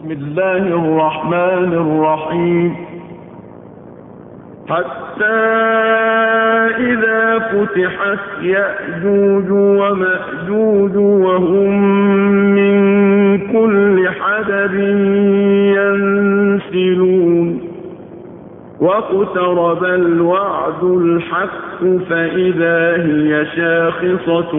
بسم الله الرحمن الرحيم. حتى إذا فتحت يأجوج ومأجوج وهم من كل حدب ينسلون واقترب الوعد الحق فإذا هي شاخصة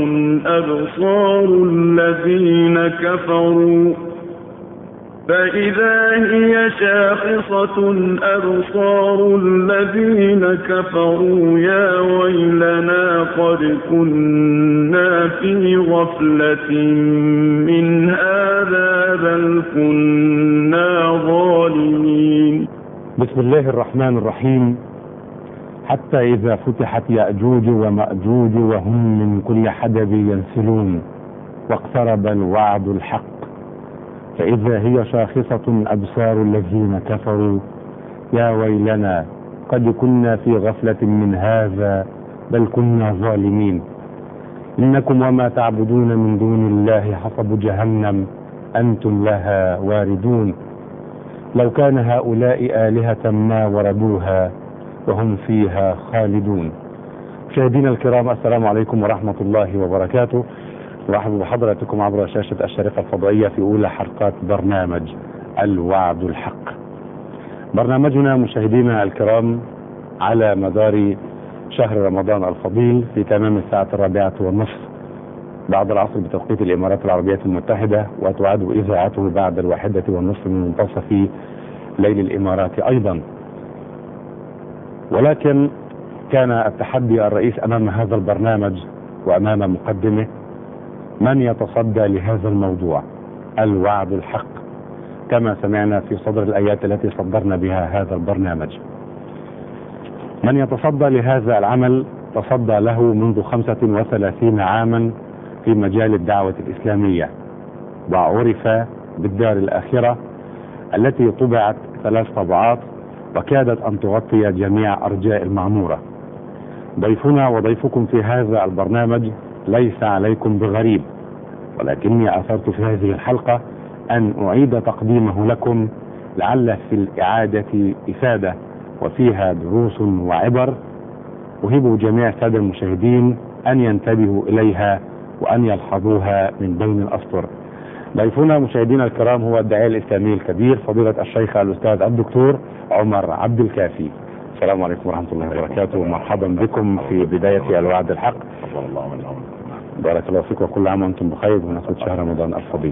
أبصار الذين كفروا يا ويلنا قد كنا في غفلة من هذا بل كنا ظالمين. بسم الله الرحمن الرحيم. حتى إذا فتحت يأجوج ومأجوج وهم من كل حدب ينسلون واقترب الوعد الحق فإذا هي شاخصة أبصار الذين كفروا يا ويلنا قد كنا في غفلة من هذا بل كنا ظالمين. إنكم وما تعبدون من دون الله حصب جهنم أنتم لها واردون. لو كان هؤلاء آلهة ما وردوها وهم فيها خالدون. مشاهدينا الكرام، السلام عليكم ورحمة الله وبركاته. نرحب بحضراتكم عبر شاشة الشريقة الفضائية في أولى حلقات برنامج الوعد الحق. برنامجنا مشاهدينا الكرام على مدار شهر رمضان الفضيل في تمام الساعة 4:30 بعد العصر بتوقيت الإمارات العربية المتحدة، وتعاد إذاعته بعد 1:30 من منتصف ليل الإمارات أيضا. ولكن كان التحدي الرئيس أمام هذا البرنامج وأمام مقدمه من يتصدى لهذا الموضوع الوعد الحق، كما سمعنا في صدر الآيات التي صدرنا بها هذا البرنامج. من يتصدى لهذا العمل تصدى له منذ 35 عاما في مجال الدعوة الإسلامية، وعرف بالدار الآخرة التي طبعت 3 طبعات وكادت أن تغطي جميع أرجاء المعمورة. ضيفنا وضيفكم في هذا البرنامج ليس عليكم بغريب، ولكني أثرت في هذه الحلقة أن أعيد تقديمه لكم لعل في الإعادة إفادة وفيها دروس وعبر أهب جميع السادة المشاهدين أن ينتبهوا إليها وأن يلحظوها من بين الأسطر. ضيفنا مشاهدينا الكرام هو الداعية الإسلامي الكبير فضيلة الشيخ الأستاذ الدكتور عمر عبد الكافي. السلام عليكم ورحمة الله وبركاته، ومرحبا بكم في بداية الوعد الحق. بارك الله فيك وكل عام وأنتم بخير بمناسبة شهر رمضان الفضيل.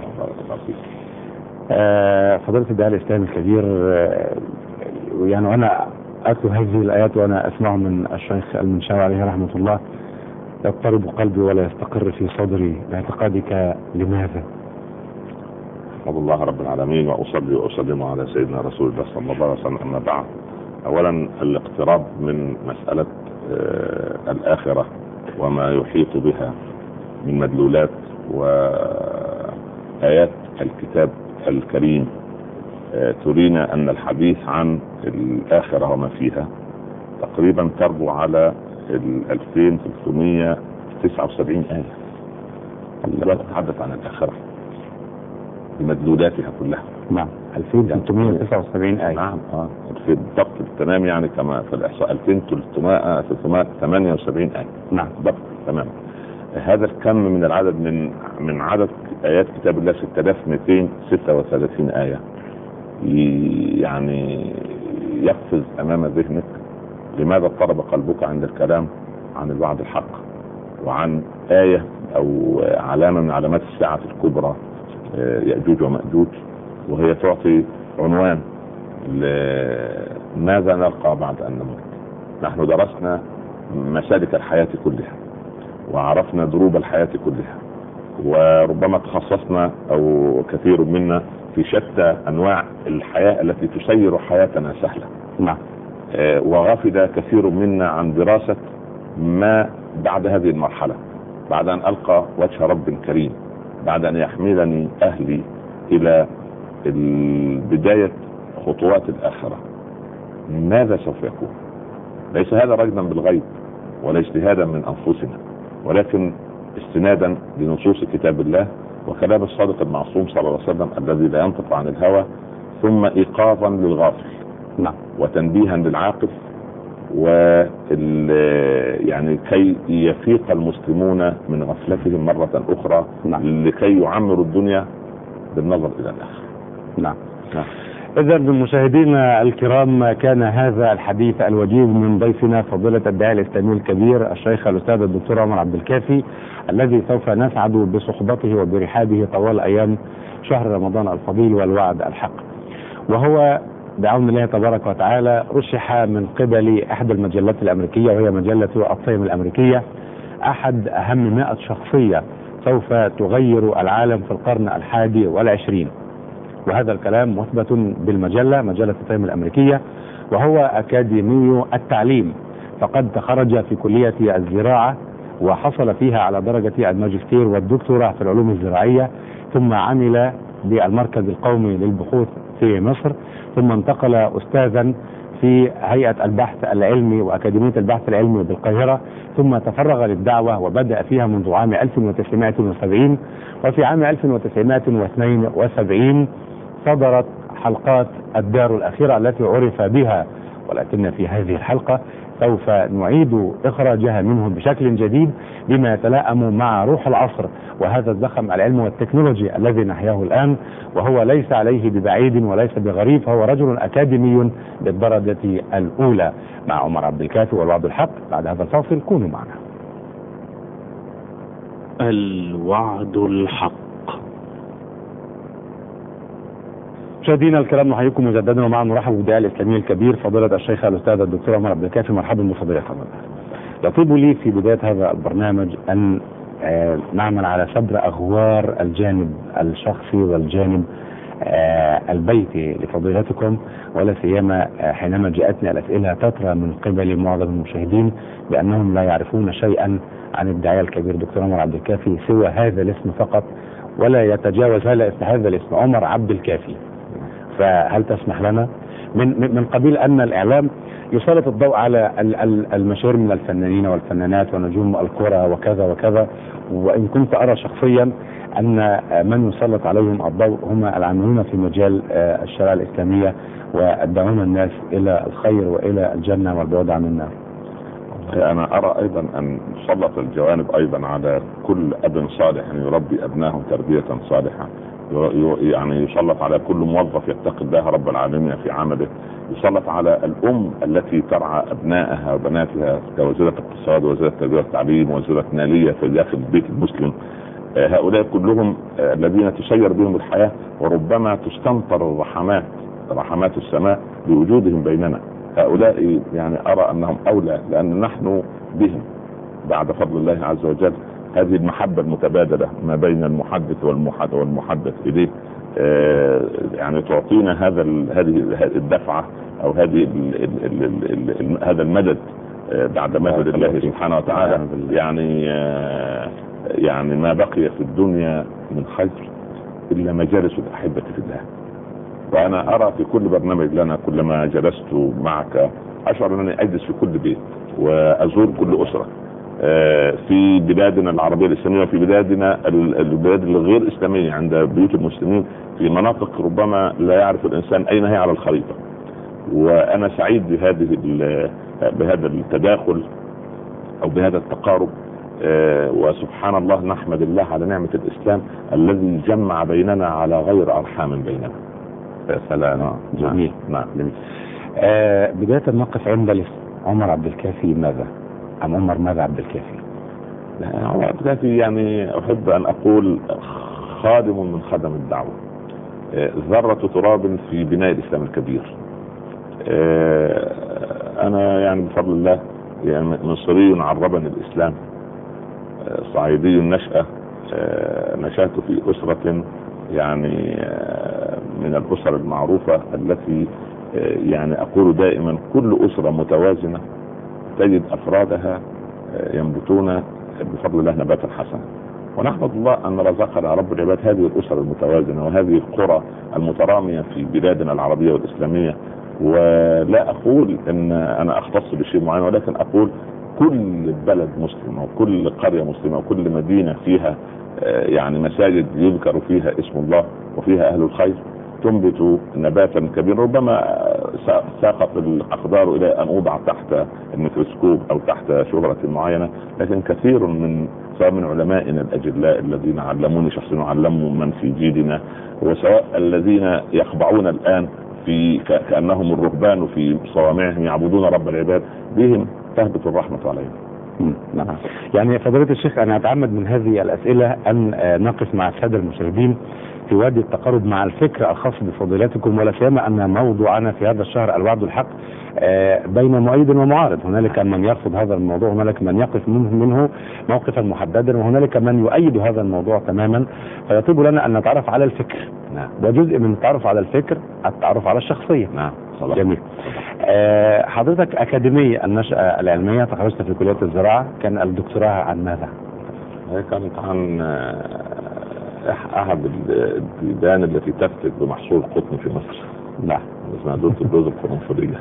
فضيلة الداعية الإسلامي الكبير، يعني أنا أتلو هذه الآيات وأنا أسمع من الشيخ المنشاوي عليه رحمة الله يضطرب قلبي ولا يستقر في صدري باعتقادك لماذا؟ أحمد الله رب العالمين وأصلي وأسلم على سيدنا رسول الله صلى الله عليه وسلم. أما بعد، أولا الاقتراب من مسألة الآخرة وما يحيط بها من مدلولات وآيات الكتاب الكريم ترينا أن الحديث عن الآخرة وما فيها تقريبا تربو على 2379 آية. لا تتحدث عن الآخرة بمدلولاتها كلها. نعم، 2379 آية. نعم، في الضبط التمام، يعني كما في الإحصاء 2378 آية. نعم، ضبط تمام. هذا الكم من العدد من عدد آيات كتاب الله 6236 آية، يعني يقفز أمام ذهنك لماذا اضطرب قلبك عند الكلام عن الوعد الحق وعن آية أو علامة من علامات الساعة الكبرى يأجوج ومأجوج، وهي تعطي عنوان لماذا نلقى بعد أن نموت. نحن درسنا مسالك الحياة كلها وعرفنا دروب الحياة كلها، وربما تخصصنا أو كثير منا في شتى أنواع الحياة التي تسير حياتنا سهلة. نعم. وغفل كثير منا عن دراسة ما بعد هذه المرحلة، بعد أن ألقى وجه رب كريم، بعد أن يحملني أهلي إلى بداية خطوات الآخرة. ماذا سوف يكون؟ ليس هذا رجلا بالغيب ولا اجتهادا من أنفسنا، ولكن استنادا لنصوص كتاب الله وكلام الصادق المعصوم صلى الله عليه وسلم الذي لا ينطق عن الهوى ثم إيقاظا للغافل. نعم. وتنبيها للعاقل، يعني كي يفيق المسلمون من غفلتهم مرة أخرى. نعم. لكي يعمروا الدنيا بالنظر إلى الآخر. نعم. إذا مشاهدينا الكرام، كان هذا الحديث الوجيز من ضيفنا فضيلة الداعية الإسلامي الكبير الشيخ الأستاذ الدكتور عمر عبد الكافي، الذي سوف نسعد بصحبته وبرحابه طوال أيام شهر رمضان الفضيل والوعد الحق. وهو بعون الله تبارك وتعالى رشح من قبل أحد المجلات الأمريكية، وهي مجلة التايم الأمريكية، أحد أهم 100 شخصية سوف تغير العالم في القرن 21. وهذا الكلام مثبت بالمجلة، مجلة التايم الأمريكية، وهو أكاديمي التعليم، فقد تخرج في كلية الزراعة وحصل فيها على درجة الماجستير والدكتوراه في العلوم الزراعية، ثم عمل بالمركز القومي للبحوث في مصر، ثم انتقل أستاذا في هيئة البحث العلمي وأكاديمية البحث العلمي بالقاهرة، ثم تفرغ للدعوة وبدأ فيها منذ عام 1970. وفي عام 1972 صدرت حلقات الدار الأخيرة التي عرف بها، ولكن في هذه الحلقة سوف نعيد إخراجها منه بشكل جديد بما يتلائم مع روح العصر وهذا الزخم العلم والتكنولوجي الذي نحياه الآن. وهو ليس عليه ببعيد وليس بغريب، فهو رجل أكاديمي بالدرجة الأولى. مع عمر عبد الكافي والوعد الحق. بعد هذا الفاصل كونوا معنا. الوعد الحق. مشاهدينا الكرام، نحييكم مجددا ومعا نرحب بالداعية الإسلامي الكبير فضيلة الشيخ الأستاذ الدكتور عمر عبد الكافي. مرحبا بفضيلتكم. يطيب لي في بداية هذا البرنامج أن نعمل على سبر أغوار الجانب الشخصي والجانب البيتي لفضيلتكم، ولا سيما حينما جاءتني الأسئلة تترى من قبل معظم المشاهدين بأنهم لا يعرفون شيئا عن الداعية الكبير دكتور عمر عبد الكافي سوى هذا الاسم فقط، ولا يتجاوز هذا الاسم عمر عبد الكافي. فهل تسمح لنا من قبيل أن الإعلام يسلط الضوء على المشاهير من الفنانين والفنانات ونجوم الكرة وكذا وكذا، وإن كنت أرى شخصيا أن من يسلط عليهم الضوء هم العاملون في مجال الشريعة الإسلامية والدعون الناس إلى الخير وإلى الجنة والبعد عن النار. أنا أرى أيضا أن يسلط الجوانب أيضا على كل أب صالح يربي أبنائه تربية صالحة، يعني يسلط على كل موظف يتقي الله رب العالمين في عمله، يسلط على الأم التي ترعى أبنائها وبناتها كوزيرة اقتصاد ووزيرة التربية والتعليم ووزيرة مالية في داخل البيت المسلم. هؤلاء كلهم الذين تسير بهم الحياة، وربما تستمطر رحمات السماء بوجودهم بيننا. هؤلاء يعني أرى أنهم أولى، لأن نحن بهم بعد فضل الله عز وجل هذه المحبة المتبادلة ما بين المحدث والمحدث إليه، يعني تعطينا هذه الدفعة أو هذا المدد بعد مدد الله سبحانه وتعالى. يعني ما بقي في الدنيا من خير إلا مجالس الأحبة في الله. وأنا أرى في كل برنامج لنا كلما جلست معك أشعر أنني أجلس في كل بيت وأزور كل أسرة في بلادنا العربية الإسلامية وفي البلاد الغير إسلامية عند بيوت المسلمين في مناطق ربما لا يعرف الإنسان أين هي على الخريطة. وأنا سعيد بهذا التداخل أو بهذا التقارب، وسبحان الله نحمد الله على نعمة الإسلام الذي جمع بيننا على غير أرحام بيننا. سلام. جميل. نعم. بداية نقف عند الاسم عمر عبد الكافي. ماذا عن عمر عبد الكافي؟ عمر عبد الكافي يعني أحب أن أقول خادم من خدم الدعوة، ذرة تراب في بناء الإسلام الكبير. أنا يعني بفضل الله يعني مصري عربني الإسلام، صعيدي النشأة، نشأت في أسرة يعني من الأسر المعروفة التي يعني أقول دائما كل أسرة متوازنة تجد أفرادها ينبتون بفضل الله نباتا حسنا. ونحمد الله أن رزقنا رب العباد هذه الأسر المتوازنة وهذه القرى المترامية في بلادنا العربية والإسلامية. ولا أقول أن أنا أختص بشيء معين، ولكن أقول كل بلد مسلم وكل قرية مسلمة وكل مدينة فيها يعني مساجد يذكر فيها اسم الله وفيها أهل الخير تنبت نباتا كبيرا ربما ساقط الأقدار إلى أن أوضع تحت الميكروسكوب أو تحت شهرة معينة، لكن كثير من سواء من علمائنا الأجلاء الذين علموني شخصيا وعلموا من في جيلنا، وسواء الذين يخضعون الآن في كأنهم الرهبان في صوامعهم يعبدون رب العباد، بهم تهبط الرحمة عليهم. نعم. يعني فضيلة الشيخ أنا أتعمد من هذه الأسئلة أن نقف مع السادة المشاهدين في وادي التقارب مع الفكر الخاص بفضيلتكم، ولا سيما أن موضوعنا في هذا الشهر الوعد الحق بين مؤيد ومعارض. هنالك من يرفض هذا الموضوع، هنالك من يقف منه موقفا محددا، وهنالك من يؤيد هذا الموضوع تماما. فيطيب لنا أن نتعرف على الفكر. نعم. وجزء من التعرف على الفكر التعرف على الشخصية. نعم. جميل. حضرتك أكاديمية النشأة العلمية، تخرجت في كلية الزراعة، كان الدكتوراه عن ماذا؟ هي كانت عن أحد البلدان التي تفتك بمحصول قطن في مصر. نعم. اسمها دولة الجوز القرنفلية.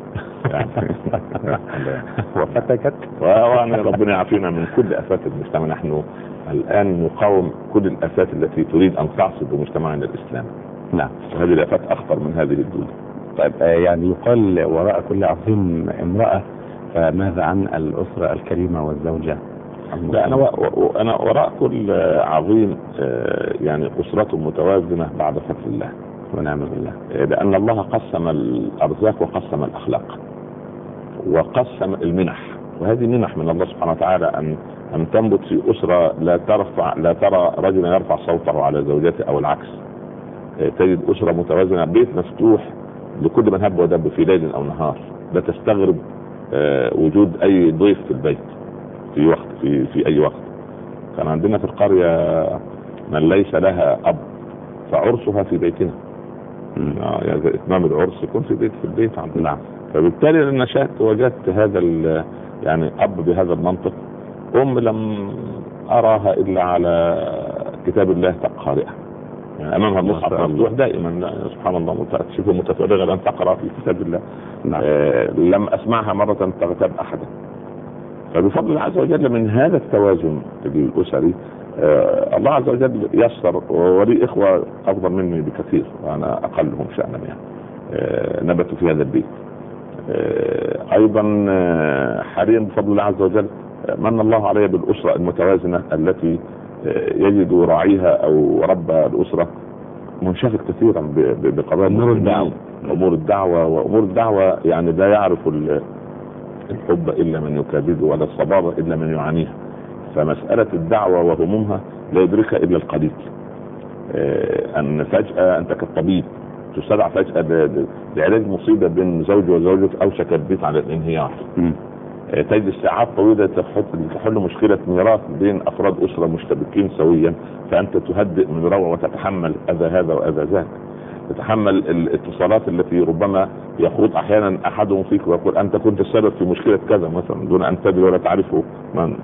وفتكت. ويعني ربنا يعافينا من كل آفات المجتمع. نحن الآن نقاوم كل الآفات التي تريد أن تعصب بمجتمعنا الإسلامي. نعم. وهذه الآفات أخطر من هذه الدولة. طيب يعني يقال وراء كل عظيم امرأة، فماذا عن الأسرة الكريمة والزوجة؟ لا أنا وراء كل عظيم يعني أسرة متوازنة بعد فضل الله ونعم بالله، لأن الله قسم الأرزاق وقسم الأخلاق وقسم المنح، وهذه منح من الله سبحانه وتعالى أن تنبت في أسرة لا ترى رجلا يرفع صوته على زوجته أو العكس. تجد أسرة متوازنة، بيت مفتوح لكل من هب ودب في ليل أو نهار، لا تستغرب وجود أي ضيف في البيت في وقت في أي وقت. كان عندنا في القرية من ليس لها أب فعرسها في بيتنا. يعني إتمام العرس يكون في البيت عندنا. نعم. فبالتالي نشأت وجدت هذا يعني أب بهذا المنطق. لم أراها إلا على كتاب الله قارئة، يعني أمامها المصحف مفتوح دائما، سبحان الله، تشوفه متفرغة لأن تقرأ في كتاب الله. نعم. لم أسمعها مرة تغتاب أحدا. فبفضل الله عز وجل من هذا التوازن الأسري الله عز وجل يسر، ولي إخوة أفضل مني بكثير وأنا أقلهم شأنا، يعني نبتوا في هذا البيت. أيضا حاليا بفضل الله عز وجل من الله علي بالأسرة المتوازنة التي يجد راعيها أو رب الأسرة منشغل كثيرا بقضايا أمور الدعوة وأمور الدعوة، يعني لا يعرف الحب إلا من يكابده ولا الصبابة إلا من يعانيها. فمسألة الدعوة وهمومها لا يدركها إلا القليل. أن فجأة أنت كالطبيب تستدعى فجأة لعلاج مصيبة بين زوج وزوجة أوشك البيت على الانهيار. تجد ساعات طويلة تحل مشكلة ميراث بين أفراد أسرة مشتبكين سويا، فأنت تهدئ من روع وتتحمل أذى هذا وأذى ذاك، تتحمل الاتصالات التي ربما يخوض أحيانا أحدهم فيك ويقول أنت كنت السبب في مشكلة كذا مثلا دون أن تدري ولا تعرفه من.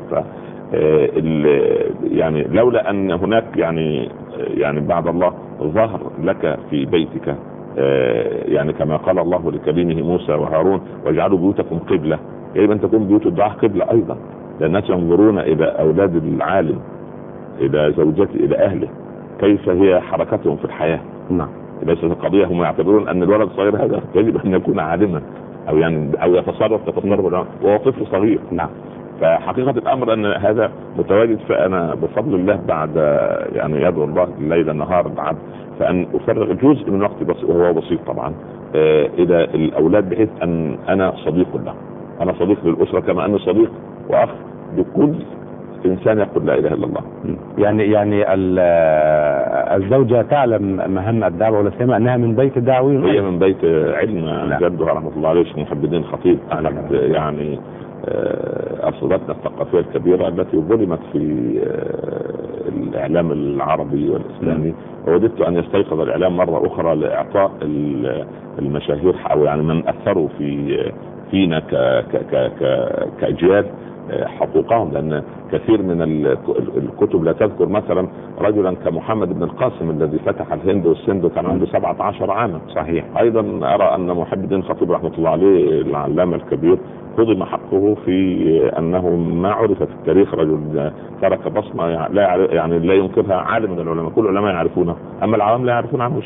يعني لولا أن هناك يعني بعد الله ظهر لك في بيتك، يعني كما قال الله لكليمه موسى وهارون واجعلوا بيوتكم قبلة، يجب أن تكون بيوت الدعاء قبلة أيضا، لأن الناس ينظرون إلى أولاد العالم، إلى زوجته، إلى أهله، كيف هي حركتهم في الحياة. نعم. ليست القضية هم يعتبرون أن الولد الصغير هذا يجب أن يكون عالما أو يتصرف وهو طفل صغير. نعم. فحقيقة الأمر أن هذا متواجد. فأنا بفضل الله بعد يعني يدعو الله الليل النهار بعد فأن أفرغ جزء من وقتي وهو بسيط طبعا إلى الأولاد، بحيث أن أنا صديق له، أنا صديق للأسرة كما أني صديق وأخ لكل إنسان يقول لا إله إلا الله. يعني الزوجة تعلم مهام الدعوة ولا سيما أنها من بيت دعوي، هي من بيت علم. جدها رحمة الله عليه اسمه محب الدين خطيب، يعني أصولتنا الثقافية الكبيرة التي ظلمت في الإعلام العربي والإسلامي. ووددت أن يستيقظ الإعلام مرة أخرى لإعطاء المشاهير أو يعني من أثروا فينا كأجيال حقوقهم، لأن كثير من الكتب لا تذكر مثلا رجلا كمحمد بن القاسم الذي فتح الهند والسند وكان عنده 17 عاما. صحيح. أيضا أرى أن محب الدين خطيب رحمة الله عليه العلامة الكبير هضم حقه في أنه ما عرف في التاريخ رجل ترك بصمة لا ينكرها عالم من العلماء، كل العلماء يعرفونه أما العوام لا يعرفون عنه شيء.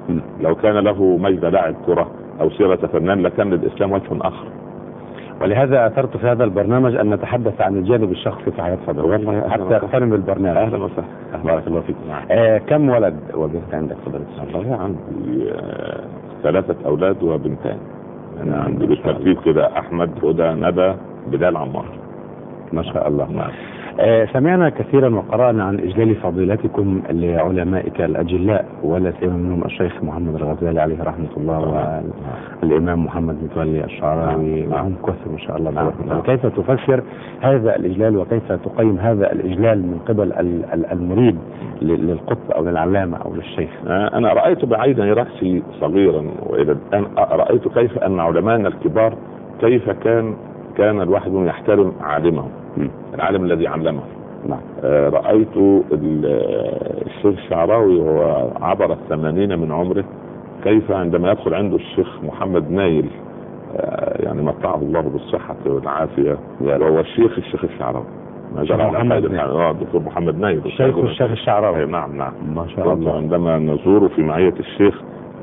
لو كان له مجد لاعب كرة او سيرة فنان لكان للاسلام وجه اخر. ولهذا اثرت في هذا البرنامج ان نتحدث عن الجانب الشخصي في حياة فضيلتك حتى اقترن البرنامج. اهلا وسهلا. بارك الله فيك. كم ولد وبنت عندك فضيلتك؟ والله عندي 3 اولاد وبنتان. انا عندي بالترتيب كده احمد، هدى، ندى، بلال، عمار. ما شاء الله. سمعنا كثيرا وقرأنا عن إجلال فضيلتكم لعلمائك الأجلاء ولا سيما منهم الشيخ محمد الغزالي عليه رحمة الله والإمام محمد متولي الشعراوي وهم كثر ما شاء الله. كيف تفسر هذا الإجلال وكيف تقيم هذا الإجلال من قبل المريد للقطب أو للعلامة أو للشيخ؟ أنا رأيت بعيني رأسي صغيرا وإلى الآن رأيت كيف أن علماءنا الكبار كيف كان الواحد يحترم عالمه، العالم الذي علمه. رأيت الشيخ الشعراوي وهو عبر 80 من عمره كيف عندما يدخل عنده الشيخ محمد نايل يعني متعه الله بالصحة والعافية وهو الشيخ الشعراوي دكتور محمد نايل الشيخ الشعراوي. نعم ما شاء الله. عندما نزوره في معية الشيخ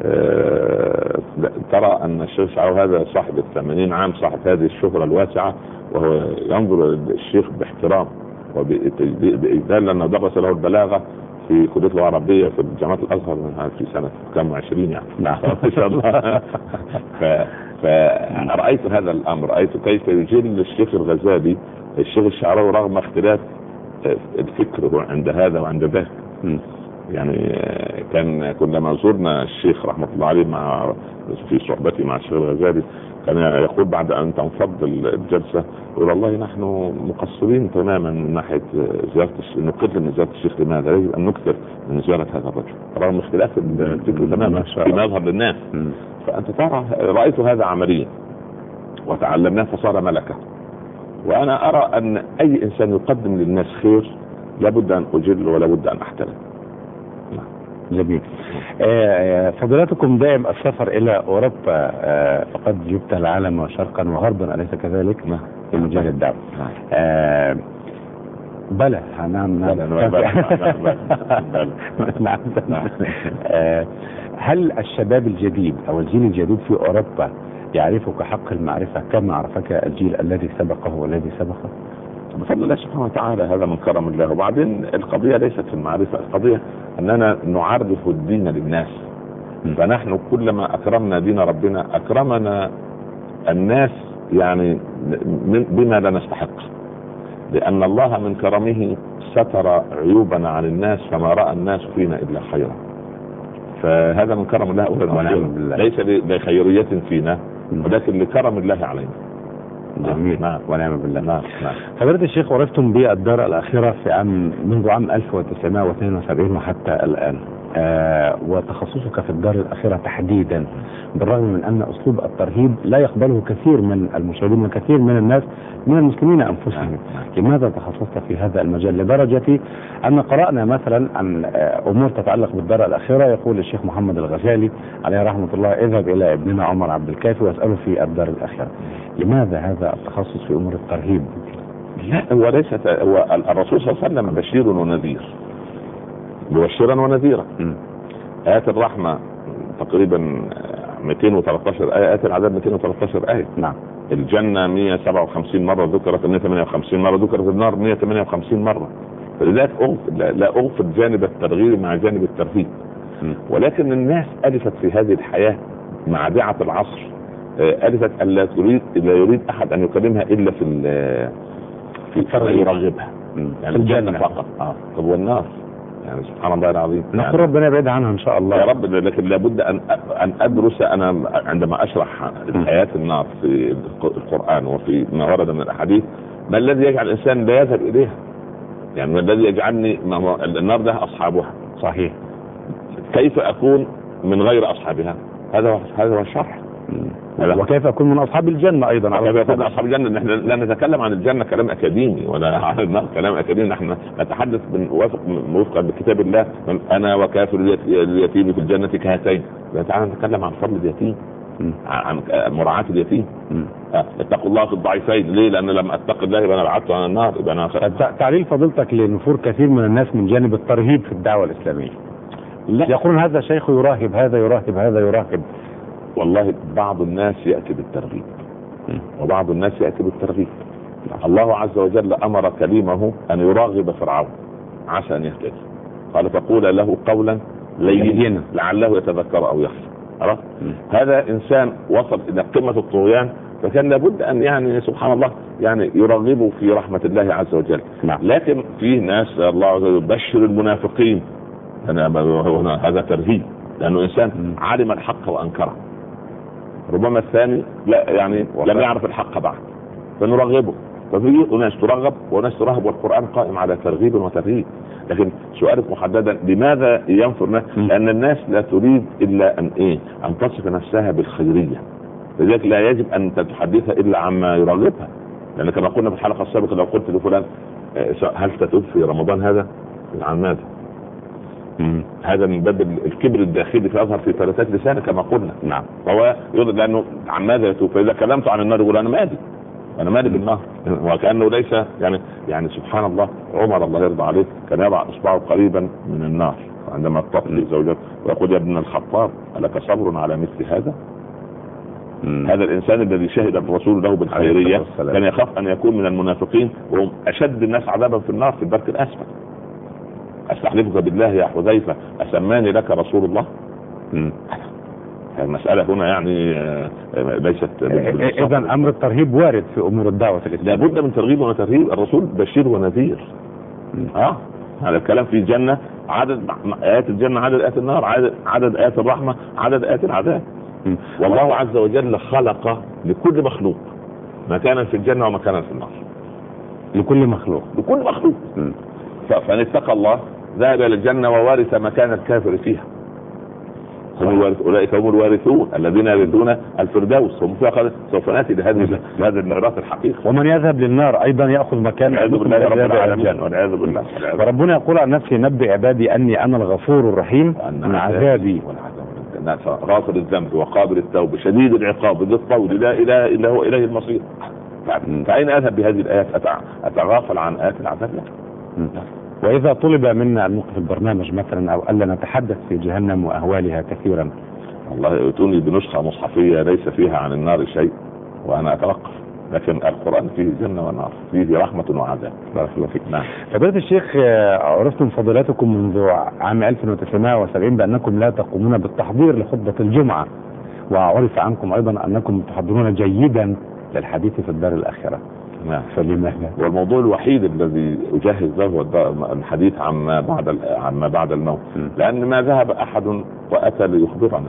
ترى أن الشيخ الشعراوي هذا صاحب 80 عام، صاحب هذه الشهرة الواسعة، وهو ينظر الشيخ باحترام وبإجلال لأنه درس له البلاغة في كلية اللغة العربية في جامعة الأزهر في سنة كم 20 يعني. نعم. فرأيت هذا الأمر، رأيت كيف يجل الشيخ الغزالي الشيخ الشعراوي رغم اختلاف الفكر عند هذا وعند ذاك. يعني كلما زرنا الشيخ رحمة الله عليه في صحبتي مع الشيخ الغزالي كان يقول بعد أن تنفض الجلسة يقول والله نحن مقصرين تماما من ناحية نقل من زيارة الشيخ. لماذا؟ يجب أن نكثر من زيارة هذا الرجل رغم اختلاف الفكر تماما فيما يظهر للناس. فأنت ترى رأيت هذا عمليا وتعلمناه فصار ملكة. وأنا أرى أن أي إنسان يقدم للناس خير لابد أن أجل ولابد أن أحترم. جميل. فضيلتكم دائم السفر إلى أوروبا، فقد جبت العالم شرقا وغربا أليس كذلك؟ في مجال الدعوة. بلى. نعم. هل الشباب الجديد أو الجيل الجديد في أوروبا يعرفك حق المعرفة كما عرفك الجيل الذي سبقه والذي سبقه؟ بفضل الله سبحانه وتعالى، هذا من كرم الله. وبعدين القضية ليست في المعرفة، القضية أننا نعرف الدين للناس. فنحن كلما أكرمنا دين ربنا أكرمنا الناس يعني بما لا نستحق، لأن الله من كرمه ستر عيوبنا عن الناس فما رأى الناس فينا إلا خيرا. فهذا من كرم الله أولا، ليس لخيرية فينا ولكن لكرم الله علينا. جميل. ونعم بالله. فضيلة الشيخ عرفتم بالدار الأخيرة منذ عام 1972 وحتى الآن، وتخصصك في الدار الأخيرة تحديدا بالرغم من أن أسلوب الترهيب لا يقبله كثير من المشاهدين وكثير من الناس من المسلمين أنفسهم. لماذا تخصصت في هذا المجال لدرجة أن قرأنا مثلا عن أمور تتعلق بالدار الأخيرة يقول الشيخ محمد الغزالي عليه رحمة الله اذهب إلى ابننا عمر عبد الكافي واسأله في الدار الأخيرة. لماذا هذا التخصص في أمور الترهيب؟ لا، هو ليست هو الرسول صلى الله عليه وسلم بشير ونذير، مبشرا ونذيرا. آيات الرحمة تقريبا 213 آية، آيات العذاب 213 آية. نعم. الجنة 157 مرة ذكرت، 158 مرة ذكرت، النار 158 مرة. فلذلك لا أغفل جانب الترغيب مع جانب الترهيب. ولكن الناس ألفت في هذه الحياة مع دعة العصر، ألفت أن لا يريد أحد أن يكلمها إلا في يرغبها يعني الجنة فقط. طب والنار يعني سبحان الله العظيم، نقول ربنا يبعد عنها ان شاء الله يا رب. لكن لابد ان ادرس انا عندما اشرح حياة النار في القرآن وفي ما ورد من الاحاديث ما الذي يجعل الانسان لا يذهب اليها، يعني ما الذي يجعلني النار ده اصحابها صحيح، كيف اكون من غير اصحابها؟ هذا هو الشرح. وكيف اكون من اصحاب الجنة ايضا؟ كيف اكون من اصحاب الجنة؟ نحن لا نتكلم عن الجنة كلام اكاديمي ولا عن النار كلام اكاديمي، نحن نتحدث وفقا بكتاب الله. انا وكافر اليتيم في الجنة كهاتين. تعالى نتكلم عن فضل اليتيم، عن مراعاة اليتيم. اتقوا الله في الضعيفين. ليه؟ لان لما اتقي الله يبقى انا بعدت عن النار. يبقى انا تعليل فضيلتك لنفور كثير من الناس من جانب الترهيب في الدعوة الاسلامية. لا يقولون هذا شيخ يراهب، هذا يراهب، هذا يراهب. والله بعض الناس يأتي بالترغيب وبعض الناس يأتي بالترغيب. الله عز وجل أمر كليمه أن يراغب فرعون عسى أن يهتدي، قال فقول له قولا لينا لعله يتذكر أو يخشى. هذا إنسان وصل إلى قمة الطغيان، فكان لابد أن يعني سبحان الله يعني يرغبوا في رحمة الله عز وجل. لكن في ناس الله عز وجل يبشر المنافقين، هذا ترهيب، لأنه إنسان علم الحق وأنكره. ربما الثاني لا يعني لم يعرف الحق بعد فنرغبه. ففي ناس ترغب وناس ترهب، والقرآن قائم على ترغيب وترهيب. لكن سؤالك محددا لماذا ينفر الناس؟ لأن الناس لا تريد إلا أن تصف نفسها بالخيرية، لذلك لا يجب أن تتحدث إلا عما يرغبها. لأن كما قلنا في الحلقة السابقة لو قلت لفلان هل تتوب في رمضان هذا؟ عن ماذا؟ هذا من باب الكبر الداخلي فيظهر في فلتات لسانه كما قلنا. نعم. فهو يقول لأنه عن ماذا يتوب؟ فإذا كلمت عن النار يقول أنا مالي بالنار، وكأنه ليس يعني سبحان الله. عمر الله يرضى عليه كان يضع إصبعه قريبا من النار عندما تطلق زوجته ويقول يا ابن الخطاب ألك صبر على مثل هذا؟ هذا الإنسان الذي شهد الرسول له بالخيرية كان يخاف أن يكون من المنافقين وهم أشد الناس عذابا في النار في الدرك الأسفل. أستحلفك بالله يا حذيفة أسماني لك رسول الله؟ المسألة هنا يعني ليست. إذا أمر الترهيب وارد في أمور الدعوة الإسلامية، لابد من ترغيب وترهيب. الرسول بشير ونذير. هذا الكلام في الجنة، عدد آيات الجنة عدد آيات النار، عدد آيات الرحمة عدد آيات العذاب. والله عز وجل خلق لكل مخلوق مكانا في الجنة ومكانا في النار. لكل مخلوق فمن اتقى الله ذهب إلى الجنة ووارث مكان الكافر فيها. أولئك هم الوارثون الذين يرثون الفردوس، هم فيها سوف نأتي لهذا الميراث الحقيقي. ومن يذهب للنار أيضا يأخذ مكان والعياذ بالله. وربنا يقول عن نفسه نبئ عبادي أني أنا الغفور الرحيم من عذابي غافر الذنب وقابل التوب شديد العقاب ذي الطول لا إله إلا هو إليه المصير. فأين أذهب بهذه الآيات؟ أتغافل عن آيات العذاب؟ لا. وإذا طلب منا أن نوقف البرنامج مثلا أو ألا نتحدث في جهنم وأهوالها كثيرا، والله يأتوني بنسخة مصحفية ليس فيها عن النار شيء وأنا أتوقف، لكن القرآن فيه جنة ونار، فيه رحمة وعذاب. بارك الله فيك. نعم. فضيلة الشيخ، عرفتم فضيلتكم منذ عام 1970 بأنكم لا تقومون بالتحضير لخطبة الجمعة، وعرف عنكم أيضا أنكم تحضرون جيدا للحديث في الدار الآخرة. نعم. فلماذا؟ والموضوع الوحيد الذي أجهز له هو الحديث عما بعد الموت، لأن ما ذهب أحد وأتى ليخبرنا،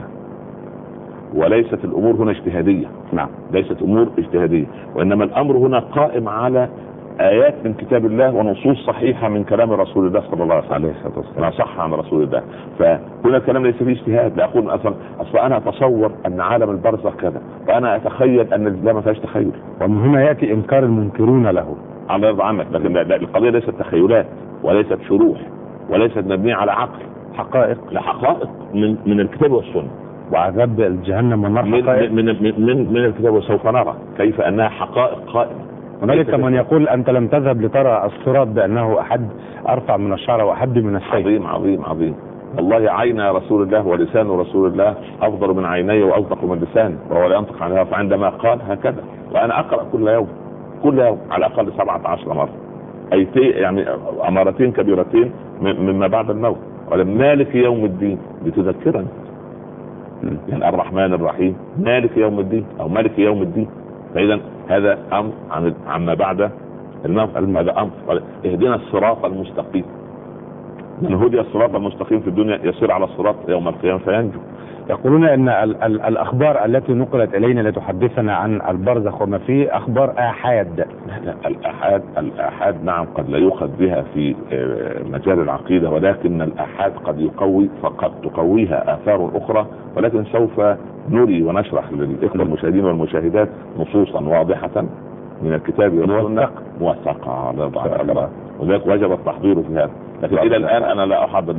وليست الأمور هنا اجتهادية. نعم. ليست أمور اجتهادية، وإنما الأمر هنا قائم على آيات من كتاب الله ونصوص صحيحة من كلام رسول الله صلى الله عليه وسلم، ما صح عن رسول الله. فهنا الكلام ليس فيه اجتهاد. لا أقول أصلا أنا أتصور أن عالم البرزخ كذا، وأنا أتخيل أن الإسلام ما فيهاش تخيل، ومن هنا يأتي إنكار المنكرون له على يرضى عنك. لكن القضية ليست تخيلات وليست شروح وليست مبنية على عقل، حقائق. لحقائق من الكتاب والسنة. وعذاب الجهنم والنار حقائق من الكتاب، وسوف نرى كيف أنها حقائق قائمة. هنالك من يقول أنت لم تذهب لترى الصراط بأنه أحد أرفع من الشعر وأحد من السيف. عظيم عظيم عظيم. والله عين رسول الله ولسان رسول الله أفضل من عيني وأصدق من لساني، وهو لا ينطق عن الهوى. فعندما قال هكذا، وأنا أقرأ كل يوم على الأقل 17 مرة يعني أمارتين كبيرتين مما بعد الموت. مالك يوم الدين لتذكرني، يعني الرحمن الرحيم مالك يوم الدين أو مالك يوم الدين. فإذا هذا أمر عما بعد الموت. هذا أمر اهدنا الصراط المستقيم. من هدي الصراط المستقيم في الدنيا يسير على الصراط يوم القيامة فينجو. يقولون ان الاخبار التي نقلت الينا لتحدثنا عن البرزخ وما فيه اخبار احاد. لا، الاحاد نعم قد لا يؤخذ بها في مجال العقيدة، ولكن الاحاد قد يقوي، فقد تقويها اثار اخرى. ولكن سوف نري ونشرح للاخوة المشاهدين والمشاهدات نصوصا واضحة من الكتاب والسنة موثقة، وذلك وجب التحضير في هذا. لكن الى الان انا لا احضر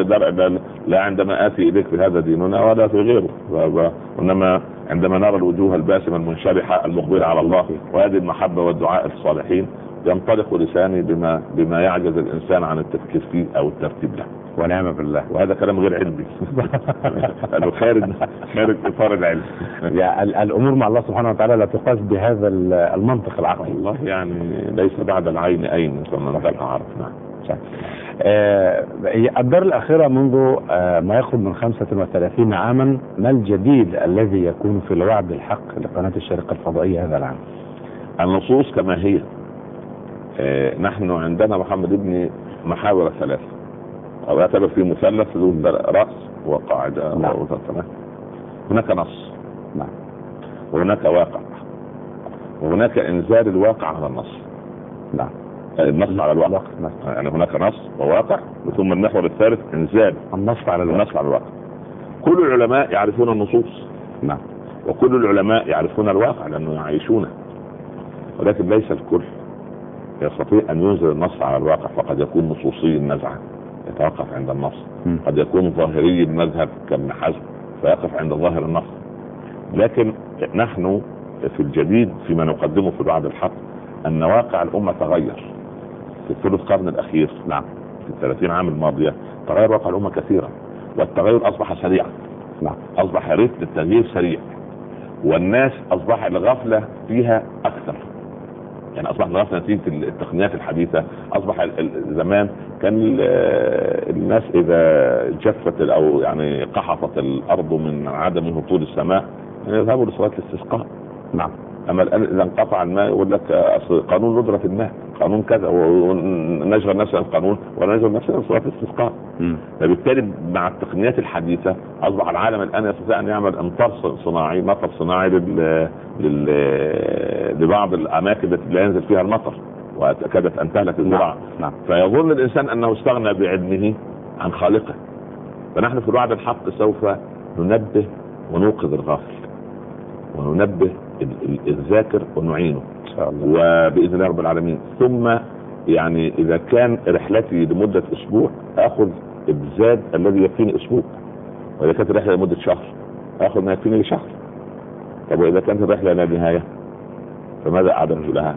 لا عندما اتي اليك في هذا ديننا ولا في غيره، وانما عندما نرى الوجوه الباسمة المنشرحة المقبلة على الله وهذه المحبة والدعاء الصالحين، ينطلق لساني بما يعجز الانسان عن التفكير فيه او الترتيب له. ونعم بالله. وهذا كلام غير علمي لانه خارج اطار العلم. يعني الامور مع الله سبحانه وتعالى لا تقاس بهذا المنطق العقلي. والله يعني ليس بعد العين اين كما نقول عارف. نعم. الدار الأخيرة منذ ما يقرب من 35 عاما، ما الجديد الذي يكون في الوعد الحق لقناة الشارقة الفضائية هذا العام؟ النصوص كما هي. نحن عندنا محمد ابني محاور ثلاثة، أو يعتبر في مثلث ذو رأس وقاعدة. نعم. هناك نص. نعم. وهناك واقع، وهناك إنزال الواقع على النص. نعم. النص على الواقع. يعني هناك نص وواقع، ثم المحور الثالث انزال النص على الواقع. كل العلماء يعرفون النصوص. نعم. وكل العلماء يعرفون الواقع لانه يعيشونه، ولكن ليس الكل يستطيع ان ينزل النص على الواقع، فقد يكون نصوصي النزعه يتوقف عند النص، قد يكون ظاهري المذهب كابن حزم فيقف عند ظاهر النص. لكن نحن في الجديد فيما نقدمه في الوعد الحق ان واقع الامه تغير في الثلث قرن الاخير. نعم. في 30 عام الماضيه تغير واقع الامه كثيرا، والتغير اصبح سريعا. نعم. اصبح رتم التغيير سريع، والناس اصبح الغفله فيها اكثر. يعني اصبح الغفله نتيجه التقنيات الحديثه. اصبح زمان كان الناس اذا جفت او يعني قحطت الارض من عدم هطول السماء يذهبوا لصلاه الاستسقاء. نعم. اما الان اذا انقطع الماء يقول لك اصل قانون ندرة الماء، قانون كذا، ونشغل نفسنا القانون ولا نشغل نفسنا صلاة الاستسقاء. فبالتالي مع التقنيات الحديثة اصبح العالم الان يستطيع ان يعمل امطار صناعي، مطر صناعي لبعض الاماكن التي لا ينزل فيها المطر وكادت ان تهلك الزراعة. نعم. فيظن الانسان انه استغنى بعلمه عن خالقه. فنحن في الوعد الحق سوف ننبه ونوقظ الغافل، وننبه الذاكر ونعينه ان شاء الله وباذن الله رب العالمين. ثم يعني اذا كان رحلتي لمده اسبوع اخذ الزاد الذي يكفيني اسبوع، واذا كانت الرحله لمده شهر اخذ ما يكفيني لشهر. طب واذا كانت الرحله لا نهايه فماذا اعددت لها؟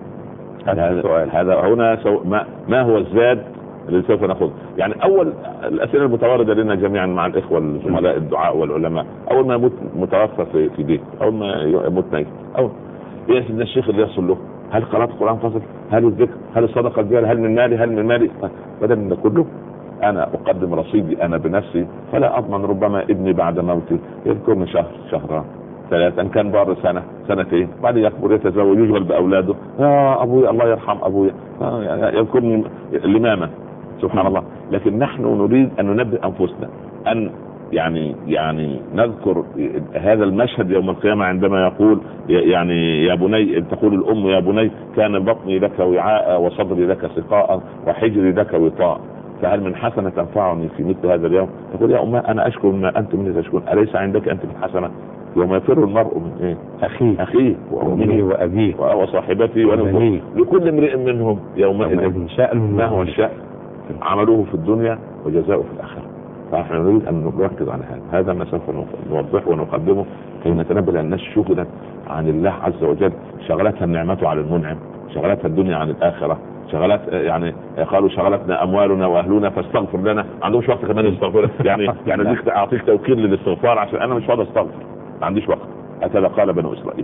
هذا السؤال. هذا هنا ما هو الزاد الذي سوف ناخذه؟ يعني اول الاسئله المتوارده لنا جميعا مع الاخوه الزملاء الدعاء والعلماء، اول ما يموت متوفى في بيت، اول ما يموت ميت، اول يا سيدنا الشيخ اللي يصل له هل قرات القران فصل؟ هل الذكر؟ هل الصدقه الجاريه؟ هل من مالي؟ هل من مالي؟ بدل من كله انا اقدم رصيدي انا بنفسي، فلا اضمن ربما ابني بعد موتي يذكرني شهر، شهران، ثلاثة، ان كان بار سنة، سنتين، بعد يكبر يتزوج يشغل باولاده، يا ابوي الله يرحم ابوي يذكرني لماما. سبحان الله. لكن نحن نريد ان ننبه انفسنا ان يعني نذكر هذا المشهد يوم القيامة عندما يقول يعني يا بني، تقول الام يا بني كان بطني لك وعاء وصدري لك سقاء وحجري لك وطاء، فهل من حسنة تنفعني في مثل هذا اليوم؟ تقول يا أمه أنا أشكر ما أنت مني تشكرون، أليس عندك أنت من حسنة؟ يوم يفر المرء من إيه؟ أخيه وأمه وأبيه وصاحبته ونبيه، لكل امرئ منهم يومئذ شأن ما هو الشأن عملوه في الدنيا وجزاؤه في الآخرة. فنحن نريد أن نركز على هذا ما سوف نوضحه ونقدمه كي نتنبه لأن الناس شغلت عن الله عز وجل، شغلتها النعمة على المنعم، شغلتها الدنيا عن الآخرة، شغلات يعني قالوا شغلتنا اموالنا واهلنا فاستغفر لنا، ما عندهمش وقت كمان يستغفر. يعني ديك اعطيك توكيل للاستغفار عشان انا مش فاضي استغفر، ما عنديش وقت. هكذا قال بنو اسرائيل.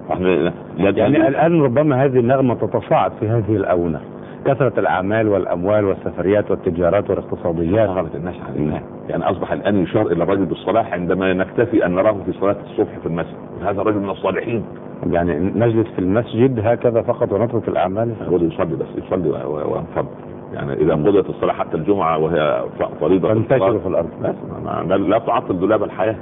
يعني الان ربما هذه النغمه تتصاعد في هذه الاونه، كثره الاعمال والاموال والسفريات والتجارات والاقتصاديات شغلت الناس عن الله. يعني اصبح الان يشار الى الرجل بالصلاح عندما نكتفي ان نراه في صلاه الصبح في المسجد، هذا الرجل من الصالحين. يعني نجلس في المسجد هكذا فقط ونترك الاعمال؟ هو يصلي بس، يصلي وينفض. يعني اذا قضيت الصلاه حتى الجمعه وهي فريضه تنتشر في الارض، لا تعطل دولاب الحياه.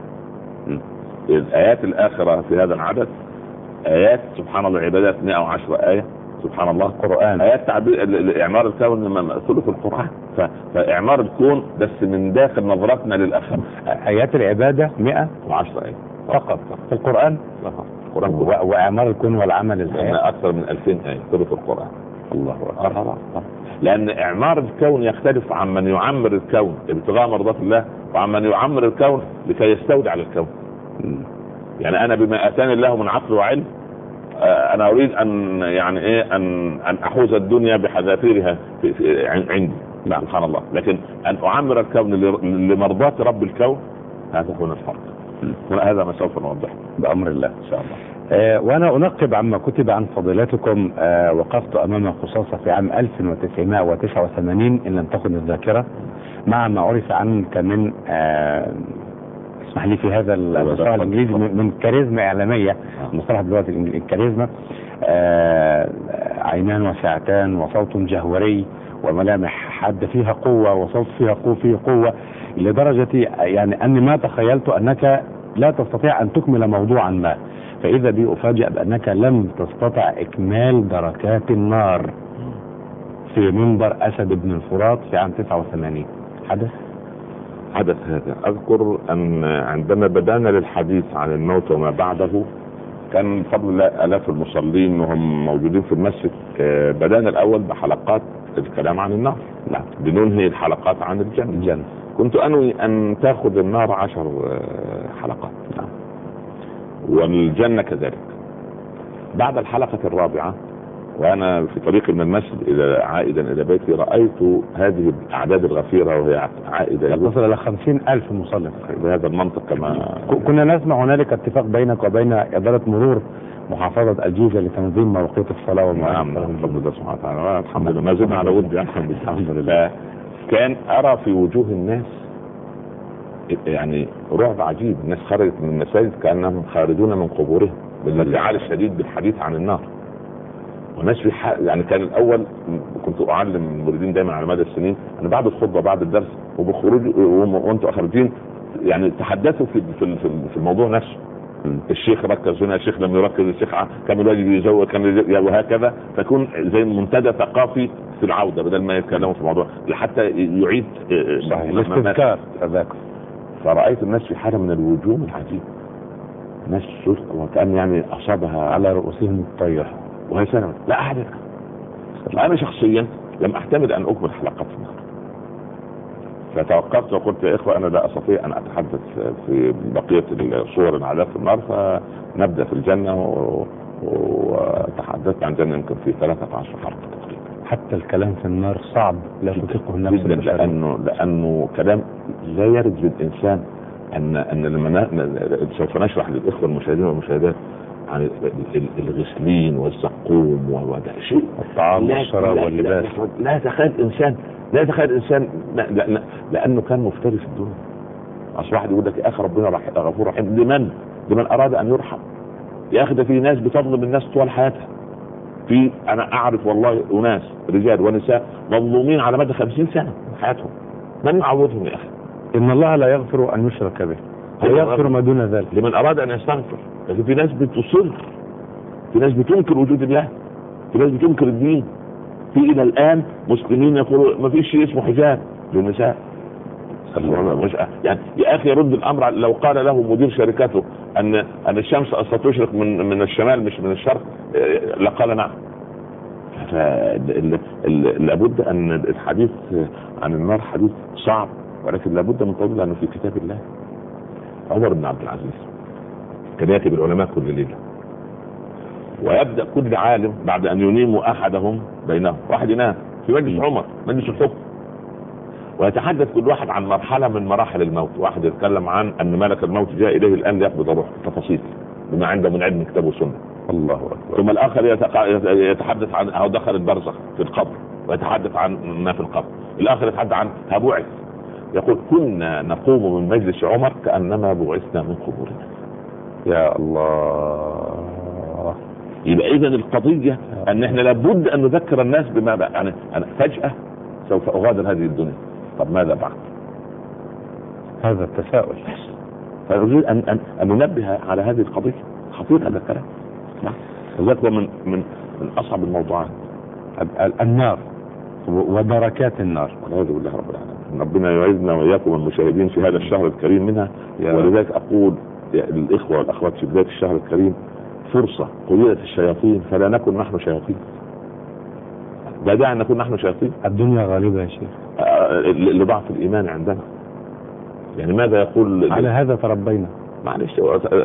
الايات الاخره في هذا العدد ايات سبحان الله، عبادات 110 ايه سبحان الله. القران ايات تعبير اعمار الكون ممثوله في القران. فاعمار الكون بس من داخل نظرتنا للاخره. ايات العباده 110 ايه فقط في القران. واعمار الكون والعمل الحياه اكثر من 2000 ايه في القران. الله اكبر. لان اعمار الكون يختلف عن من يعمر الكون ابتغاء مرضات الله، وعن من يعمر الكون لكي يستودع على الكون. يعني انا بما اتاني الله من عقل وعلم انا اريد ان يعني ايه ان احوز الدنيا بحذافيرها عندي، نعم. سبحان الله. لكن ان اعمر الكون لمرضاة رب الكون، هذا هو الفرق. هذا ما سوف نوضحه بامر الله. ان شاء الله. وانا انقب عما كتب عن فضيلتكم. وقفت امام قصاصة في عام 1989 ان لم تخن الذاكرة، مع ما عرف عنك من اسمح لي في هذا المصطلح الانجليزي من كاريزما اعلامية. المصطلح باللغة الكاريزما، عينان واسعتان وصوت جهوري وملامح حادة فيها قوة وصوت فيه قوة، لدرجة يعني اني ما تخيلت انك لا تستطيع ان تكمل موضوعا ما، فاذا بي افاجئ بانك لم تستطع اكمال دركات النار في منبر اسد بن الفرات في عام 89. حدث هذا. اذكر ان عندما بدانا للحديث عن الموت وما بعده، كان بفضل الله الاف المصلين وهم موجودين في المسجد. بدانا الاول بحلقات الكلام عن النار، نعم، بننهي الحلقات عن الجنة. كنت انوي ان تاخذ النار 10 حلقات، نعم، والجنة كذلك. بعد الحلقة الرابعة وانا في طريق من المسجد الى عائدا الى بيتي، رأيت هذه الاعداد الغفيرة وهي عائدة تصل الى 50,000 مصلي بهذا المنطق. كما كنا نسمع هنالك اتفاق بينك وبين ادارة مرور محافظة الجيزة لتنظيم مواقيت الصلاة والمواعيد. نعم، بفضل الله سبحانه وتعالى، الحمد لله ما زلنا على ودي. الحمد لله. كان ارى في وجوه الناس يعني رعب عجيب. الناس خرجت من المساجد كأنهم خارجون من قبورهم بالانفعال الشديد بالحديث عن النار. والناس في يعني كان الاول كنت اعلم المريدين دايما على مدى السنين ان بعد الخطبه بعد الدرس وبخروج وانتم خارجين يعني تحدثوا في الموضوع نفسه. الشيخ ركز هنا، الشيخ لم يركز، الشيخ كان الواجب يزود، كان وهكذا، تكون زي منتدى ثقافي في العوده بدل ما يتكلموا في الموضوع حتى يعيد الاستذكار. فرأيت الناس في حالة من الوجوه العجيب، ناس وكأن يعني أصابها على رؤوسهم الطير وهي سلمت. لا أحد. أنا شخصيا لم أحتمل أن أكمل حلقات النار، فتوقفت وقلت يا إخوة أنا لا أستطيع أن أتحدث في بقية الصور العذاب في النار، فنبدأ في الجنة. وتحدثت عن الجنة يمكن في 13 حلقة تقريبا. حتى الكلام في النار صعب لا تطيقه النفس جدا، لأنه كلام لا يرد للإنسان أن لما سوف نشرح للإخوة المشاهدين والمشاهدات عن الغسلين والزقوم وده شيء، الطعام والشراب واللباس. لا يتخيل إنسان لأنه كان مفترس الدنيا. أصل واحد يقول لك يا أخي ربنا غفور رحيم لمن أراد أن يرحم. يا أخي ده في ناس بتظلم الناس طول حياتها. أنا أعرف والله أناس رجال ونساء مظلومين على مدى 50 سنة من حياتهم، من يعوضهم يا أخي؟ إن الله لا يغفر أن يشرك به ويغفر ما دون ذلك لمن أراد أن يستغفر. لكن في ناس بتصر، في ناس بتنكر وجود الله، في ناس بتنكر الدين. في إلى الآن مسلمين يقولوا ما فيش شيء اسمه حجاب للنساء. يعني يا أخي يرد الأمر لو قال له مدير شركته أن الشمس ستشرق من الشمال مش من الشرق لقال نعم. لابد أن الحديث عن النار حديث صعب، ولكن لابد من طول لأنه في كتاب الله. عمر بن عبد العزيز كان يأتي بالعلماء كل ليلة، ويبدأ كل عالم بعد أن ينيموا أحدهم بينهم، واحد ينام في مجلس عمر مجلس الحكم، ويتحدث كل واحد عن مرحلة من مراحل الموت. واحد يتكلم عن أن ملك الموت جاء إليه الآن ليقبض روحه، تفاصيل بما عنده من علم كتاب وسنة. الله أكبر. ثم الآخر يتحدث عن أو دخل البرزخ في القبر ويتحدث عن ما في القبر. الآخر يتحدث عن بعث، يقول كنا نقوم من مجلس عمر كأنما بعثنا من قبورنا. يا الله. يبقى إذن القضية أن إحنا لابد أن نذكر الناس بما بقى. يعني أنا فجأة سوف أغادر هذه الدنيا، طب ماذا بعد؟ هذا التساؤل. فأريد أن ننبه على هذه القضية، خطير هذا الكلام. وذلك من أصعب الموضوعات النار ودركات النار، والعياذ بالله رب العالمين. ربنا يعيذنا وإياكم المشاهدين في هذا الشهر الكريم منها. ولذلك أقول للإخوة والأخوات في بداية الشهر الكريم فرصة قيلت الشياطين فلا نكن نحن شياطين. لا داعي أن نكون نحن شياطين. الدنيا غالبة يا شيخ لضعف الإيمان عندنا. يعني ماذا يقول على هذا تربينا؟ معلش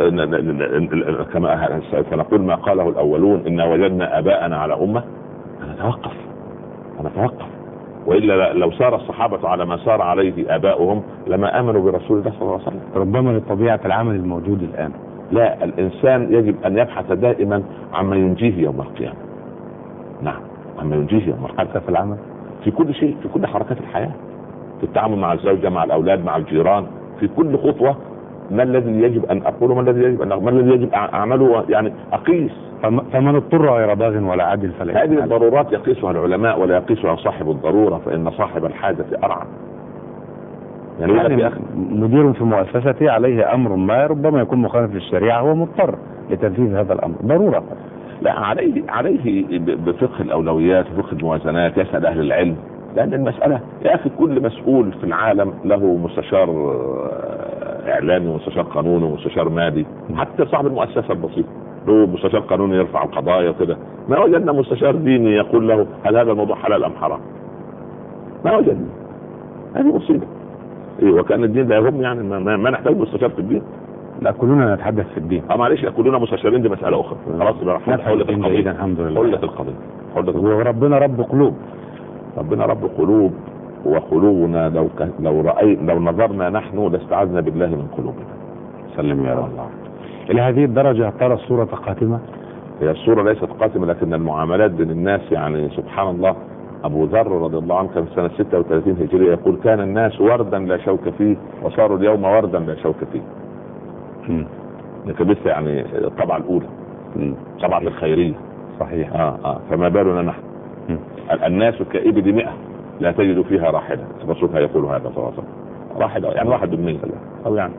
كما سنقول ما قاله الأولون إن وجدنا آباءنا على أمة. أنا أتوقف والا لو سار الصحابه على ما سار عليه اباؤهم لما امنوا برسول الله صلى الله عليه وسلم. ربما لطبيعه العمل الموجود الان. لا، الانسان يجب ان يبحث دائما عما ينجيه يوم القيامه. نعم، عما ينجيه يوم القيامه. حتى في العمل، في كل شيء، في كل حركات الحياه، في التعامل مع الزوجه، مع الاولاد، مع الجيران، في كل خطوه. ما الذي يجب ان اقوله؟ ما الذي يجب اعمله؟ يعني اقيس. فمن اضطر غير باغ ولا عادل فلا. هذه الضرورات يقيسها العلماء ولا يقيسها صاحب الضروره، فان صاحب الحاجه ارعى. يعني مدير في مؤسسته عليه امر ما ربما يكون مخالف للشريعه، هو مضطر لتنفيذ هذا الامر ضروره. لا، عليه بفقه الاولويات وفقه الموازنات يسال اهل العلم، لان المساله يا اخي كل مسؤول في العالم له مستشار اعلامي ومستشار قانوني ومستشار مالي، حتى صاحب المؤسسه البسيطه له مستشار قانوني يرفع القضايا وكده. ما وجدنا مستشار ديني يقول له هل هذا الموضوع حلال ام حرام؟ ما وجدنا. هذه مصيبه. ايه، وكان الدين لا يهم، يعني ما نحتاج مستشار في الدين. لا، كلنا نتحدث في الدين. معلش، كلنا مستشارين، دي مساله اخرى. خلاص بقى، حلت القضيه الحمد لله. حلت القضيه. وربنا رب قلوب. ربنا رب قلوب، وقلوبنا لو نظرنا نحن لاستعذنا بالله من قلوبنا. سلم يا رب. الى هذه الدرجه ترى الصوره قاتمه؟ هي الصوره ليست قاتمه، لكن المعاملات بين الناس يعني سبحان الله. ابو ذر رضي الله عنه كان في سنه 36 هجريه يقول كان الناس وردا لا شوك فيه وصاروا اليوم وردا لا شوك فيه. لكن لسه يعني الطبعه الاولى، طبعه الخيريه. صحيح. فما بالنا نحن. الناس كإبل 100 لا تجد فيها راحله. الرسول يقول هذا صلى الله عليه وسلم. راحله يعني 1% او يعني.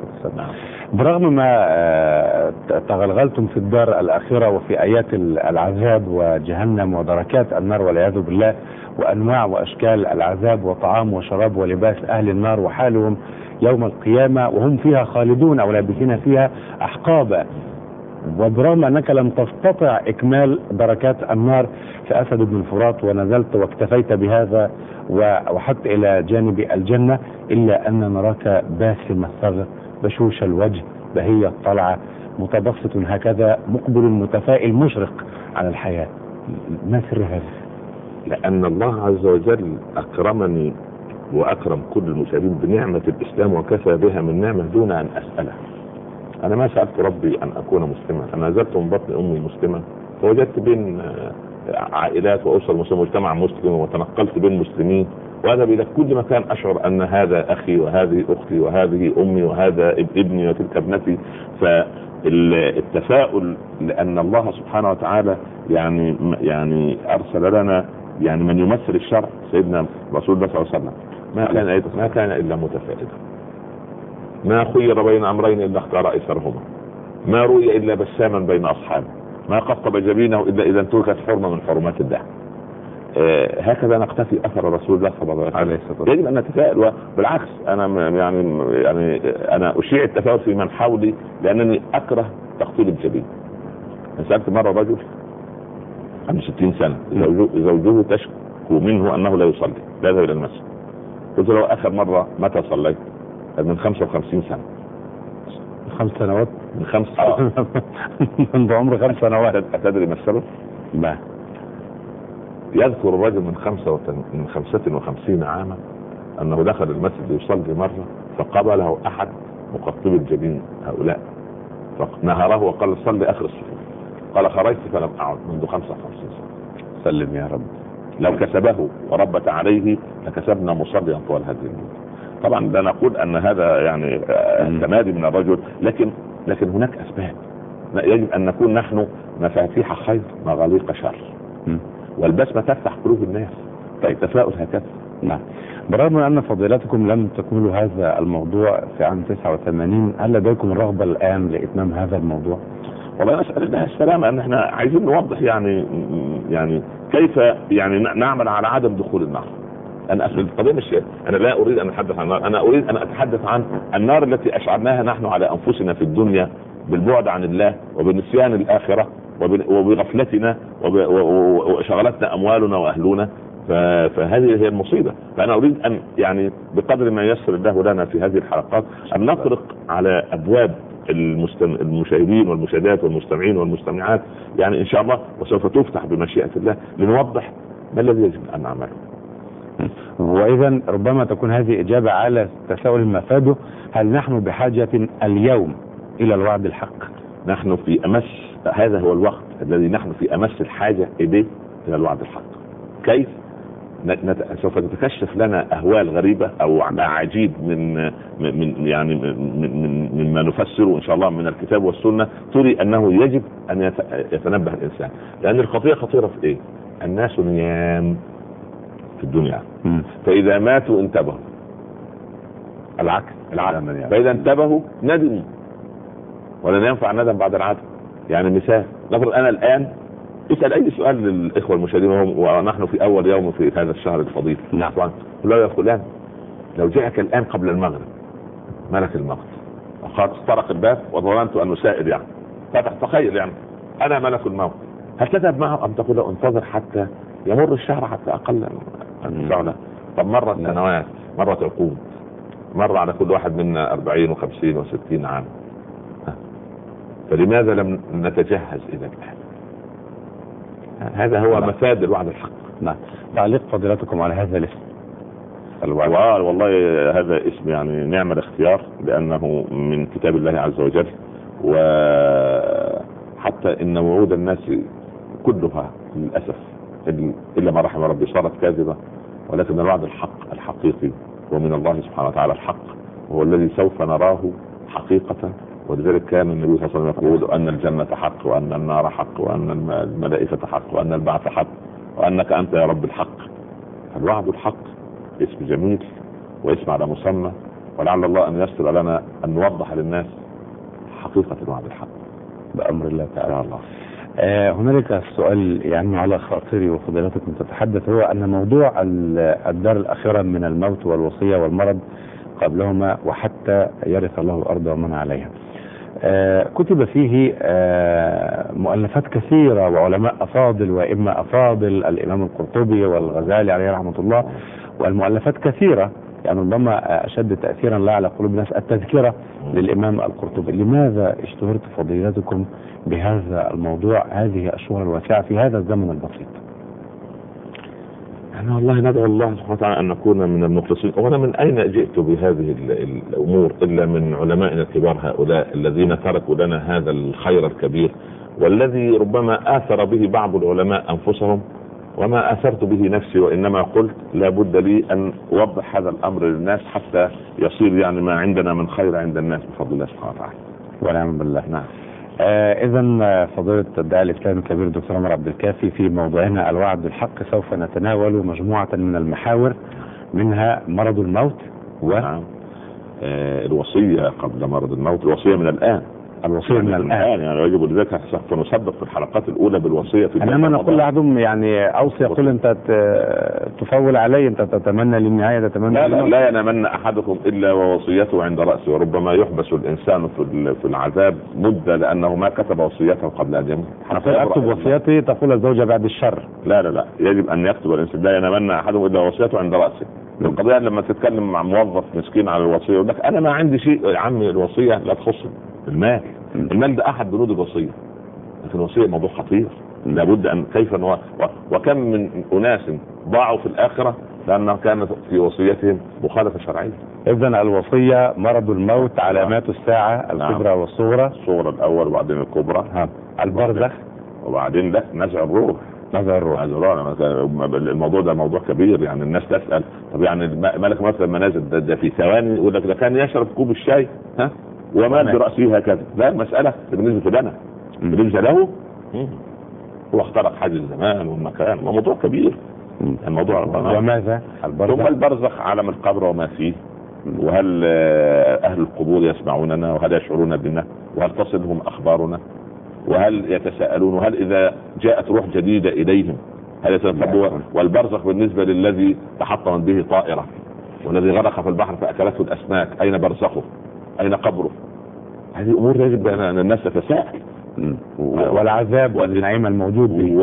برغم ما تغلغلتم في الدار الاخره وفي ايات العذاب وجهنم ودركات النار والعياذ بالله، وانواع واشكال العذاب وطعام وشراب ولباس اهل النار وحالهم يوم القيامه وهم فيها خالدون او لابثين فيها احقابا، وبرغم انك لم تستطع اكمال دركات النار في اسد بن الفرات ونزلت واكتفيت بهذا وحدت الى جانب الجنه، الا ان نراك باسم الثغر بشوش الوجه بهي الطلعه متبسط هكذا مقبل متفائل مشرق على الحياه. ما سر هذا؟ لان الله عز وجل اكرمني واكرم كل المسلمين بنعمه الاسلام وكفى بها من نعمه دون ان اساله. انا ما سالت ربي ان اكون مسلما، انا نزلت من بطن امي مسلما، فوجدت بين عائلات واسر مسلمه ومجتمع مسلم، وتنقلت بين مسلمين، واذهب الى كل مكان اشعر ان هذا اخي وهذه اختي وهذه امي وهذا ابني وتلك ابنتي. فالتفاؤل لان الله سبحانه وتعالى يعني ارسل لنا يعني من يمثل الشرع سيدنا رسول الله صلى الله عليه وسلم، ما كان الا متفائلا، ما خير بين امرين الا اختار ايسرهما، ما روي الا بساما بين اصحابه، ما قطب جبينه الا اذا انتهكت حرمه من حرمات الله. هكذا نقتفي اثر رسول الله صلى الله عليه وسلم. يجب ان نتفائل، وبالعكس انا يعني انا اشيع التفاؤل في من حولي لانني اكره تقطيب الجبين. سالت مره رجل عنده 60 سنه زوجته تشكو منه انه لا يصلي، لا يذهب الى المسجد. قلت له اخر مره متى صليت؟ من 55 سنه. 5 سنوات؟ من 5 منذ عمر 5 سنوات. أتدري ما السبب؟ لا. يذكر الرجل من 55 عاما أنه دخل المسجد يصلي مرة فقابله أحد مقطب الجبين هؤلاء فنهره وقال صلي آخر الصفوف. قال خرجت فلم أعد منذ 55 سنة. سلم يا رب. لو كسبه وربت عليه لكسبنا مصليا طوال هذه المدة. طبعا لا نقول ان هذا يعني تمادي من الرجل، لكن هناك اسباب. يجب ان نكون نحن مفاتيح خير مغاليق شر، والبسمه تفتح قلوب الناس. التفاؤل هكذا. نعم. برغم ان فضيلتكم لم تكملوا هذا الموضوع في عام 89، هل لديكم الرغبه الان لاتمام هذا الموضوع؟ والله نسال الله السلامه، ان احنا عايزين نوضح يعني كيف يعني نعمل على عدم دخول النار. انا اصل القضيه مش انا لا اريد ان اتحدث عن النار، انا اريد ان اتحدث عن النار التي اشعرناها نحن على انفسنا في الدنيا بالبعد عن الله وبنسيان الاخره وبغفلتنا وشغلتنا اموالنا واهلنا. فهذه هي المصيبه. فانا اريد ان يعني بقدر ما ييسر الله لنا في هذه الحلقات ان نطرق على ابواب المشاهدين والمشاهدات والمستمعين والمستمعات، يعني ان شاء الله وسوف تفتح بمشيئه الله، لنوضح ما الذي يجب ان نعمله. وإذا ربما تكون هذه إجابة على تساؤل مفاده: هل نحن بحاجة اليوم إلى الوعد الحق؟ نحن في أمس، هذا هو الوقت الذي نحن في أمس الحاجة إليه، إلى الوعد الحق. كيف؟ سوف تتكشف لنا أهوال غريبة أو أعاجيب مما نفسره إن شاء الله من الكتاب والسنة، تري أنه يجب أن يتنبه الإنسان، لأن القضية خطيرة في إيه؟ الناس نيام في الدنيا، فإذا ماتوا انتبهوا. العكس، فإذا انتبهوا ندموا، ولن ينفع الندم بعد العدم. يعني مثال، نفرض أنا الآن اسأل أي سؤال للإخوة المشاهدين ونحن في أول يوم في هذا الشهر الفضيل. نعم. قل له يا فلان، لو جاءك الآن قبل المغرب ملك الموت وقد طرق الباب وظننت أنه سائر، يعني فتح، تخيل يعني أنا ملك الموت، هل تذهب معه أم تقول له انتظر حتى يمر الشهر، حتى أقل من شهر؟ طب مرت سنوات، مرت عقود، مر على كل واحد منا 40 و50 و60 عام، فلماذا لم نتجهز إلى الآن؟ هذا هو مفاد الوعد الحق. نعم. تعليق فضيلتكم على هذا الاسم الوعد؟ والله هذا اسم يعني نعم الاختيار، لأنه من كتاب الله عز وجل، وحتى إن وعود الناس كلها للأسف إلا ما رحم ربي صارت كاذبة، ولكن الوعد الحق الحقيقي هو من الله سبحانه وتعالى الحق، وهو الذي سوف نراه حقيقة. ولذلك كان النبي صلى الله عليه وسلم يقول أن الجنة حق، وأن النار حق، وأن الملائكة حق، وأن البعث حق، وأنك أنت يا رب الحق. الوعد الحق اسم جميل واسم على مسمى، ولعل الله أن يسر لنا أن نوضح للناس حقيقة الوعد الحق بأمر الله تعالى. الله. هنالك سؤال يعني على خاطري وفضيلتكم تتحدث، هو أن موضوع الدار الأخيرة من الموت والوصية والمرض قبلهما وحتى يرث الله الأرض ومن عليها، كتب فيه مؤلفات كثيرة وعلماء أفاضل وإما أفاضل، الإمام القرطبي والغزالي عليه رحمة الله، والمؤلفات كثيرة، يعني ربما أشد تأثيرا لا على قلوب الناس التذكرة للإمام القرطبي. لماذا اشتهرت فضيلتكم بهذا الموضوع هذه الشهرة الواسعة في هذا الزمن البسيط؟ أنا والله ندعو الله سبحانه وتعالى أن نكون من المخلصين. وأنا من أين جئت بهذه الأمور إلا من علمائنا الكبار هؤلاء الذين تركوا لنا هذا الخير الكبير، والذي ربما آثر به بعض العلماء أنفسهم وما آثرت به نفسي، وإنما قلت لا بد لي أن أوضح هذا الأمر للناس حتى يصير يعني ما عندنا من خير عند الناس بفضل الله سبحانه وتعالى. ونعم بالله. نعم. إذا فضيلة الداعية الإسلامي الكبير دكتور عمر عبد الكافي، في موضوعنا الوعد الحق سوف نتناول مجموعة من المحاور، منها مرض الموت نعم. الوصية قبل مرض الموت، الوصية من الآن، الوصية من الآن يعني يجب. لذلك سوف نسبق في الحلقات الأولى بالوصية. إنما نقول لأحدهم يعني أوصي، يقول أنت تفول علي، أنت تتمنى للنهاية، تتمنى لا ينامن أحدكم إلا ووصيته عند رأسه، وربما يحبس الإنسان في العذاب مدة لأنه ما كتب وصيته قبل أن يموت. أكتب وصيتي تقول الزوجة بعد الشر. لا يجب أن يكتب الإنسان، لا ينامن أحدهم إلا وصيته عند رأسه. القضية لما تتكلم مع موظف مسكين على الوصية يقول لك أنا ما عندي شيء. يا عمي الوصية لا تخص المال ده أحد بنود الوصية، لكن الوصية موضوع خطير لابد أن كيف وكم من أناس ضاعوا في الآخرة لأنه كانت في وصيتهم مخالفة شرعية. إذن الوصية مرض الموت، علامات الساعة الكبرى والصغرى، الصغرى الأول وبعدين الكبرى، البرزخ، وبعدين لا نزع الروح. الموضوع ده موضوع كبير، يعني الناس تسأل طب يعني ملك مثلا لما نزل ده في ثواني يقول لك ده كان يشرب كوب الشاي ومات برأسه هكذا. لا المسألة بالنسبة لنا، بالنسبة له هو اخترق حاجز الزمان والمكان، موضوع كبير الموضوع. وماذا ثم البرزخ عالم القبر وما فيه، وهل أهل القبور يسمعوننا وهل يشعرون بنا وهل تصلهم أخبارنا وهل يتساءلون وهل إذا جاءت روح جديدة إليهم هل يتنبؤون. والبرزخ بالنسبة للذي تحطمت به طائرة والذي غرق في البحر فأكلته الأسماك، أين برزخه؟ أين قبره؟ هذه أمور يجب أن الناس تتساءل. والعذاب والنعيم الموجود به،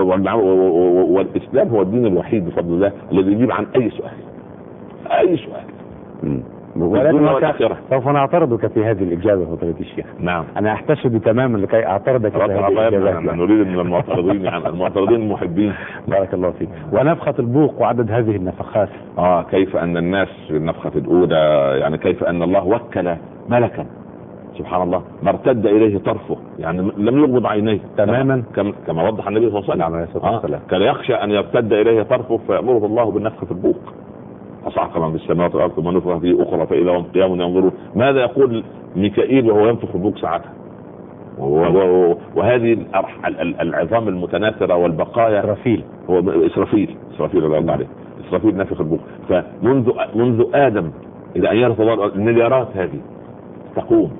والإسلام هو الدين الوحيد بفضل الله الذي يجيب عن أي سؤال. ولكن سوف نعترضك في هذه الإجابة فضيلة الشيخ. نعم. أنا أحتشد تماما لكي أعترضك في هذه الإجابة. نريد من المعترضين يعني المعترضين المحبين. بارك الله فيك. ونفخة البوق وعدد هذه النفخات. كيف أن الناس في النفخة الأولى يعني كيف أن الله وكل ملكا سبحان الله ما ارتد إليه طرفه يعني لم يغمض عينيه تماما كما وضح النبي صلى الله عليه وسلم. كان يخشى أن يرتد إليه طرفه فيأمره الله بالنفخ في البوق. أصعق من في السماوات والأرض ثم نفخ فيه أخرى فإذا هم قيام ينظرون. ماذا يقول ميكائيل وهو ينفخ البوق ساعتها؟ وهذه العظام المتناثرة والبقايا إسرافيل هو إسرافيل الله يرضى عليه. إسرافيل نفخ البوق. فمنذ آدم إلى أن يرث الله المليارات هذه تقوم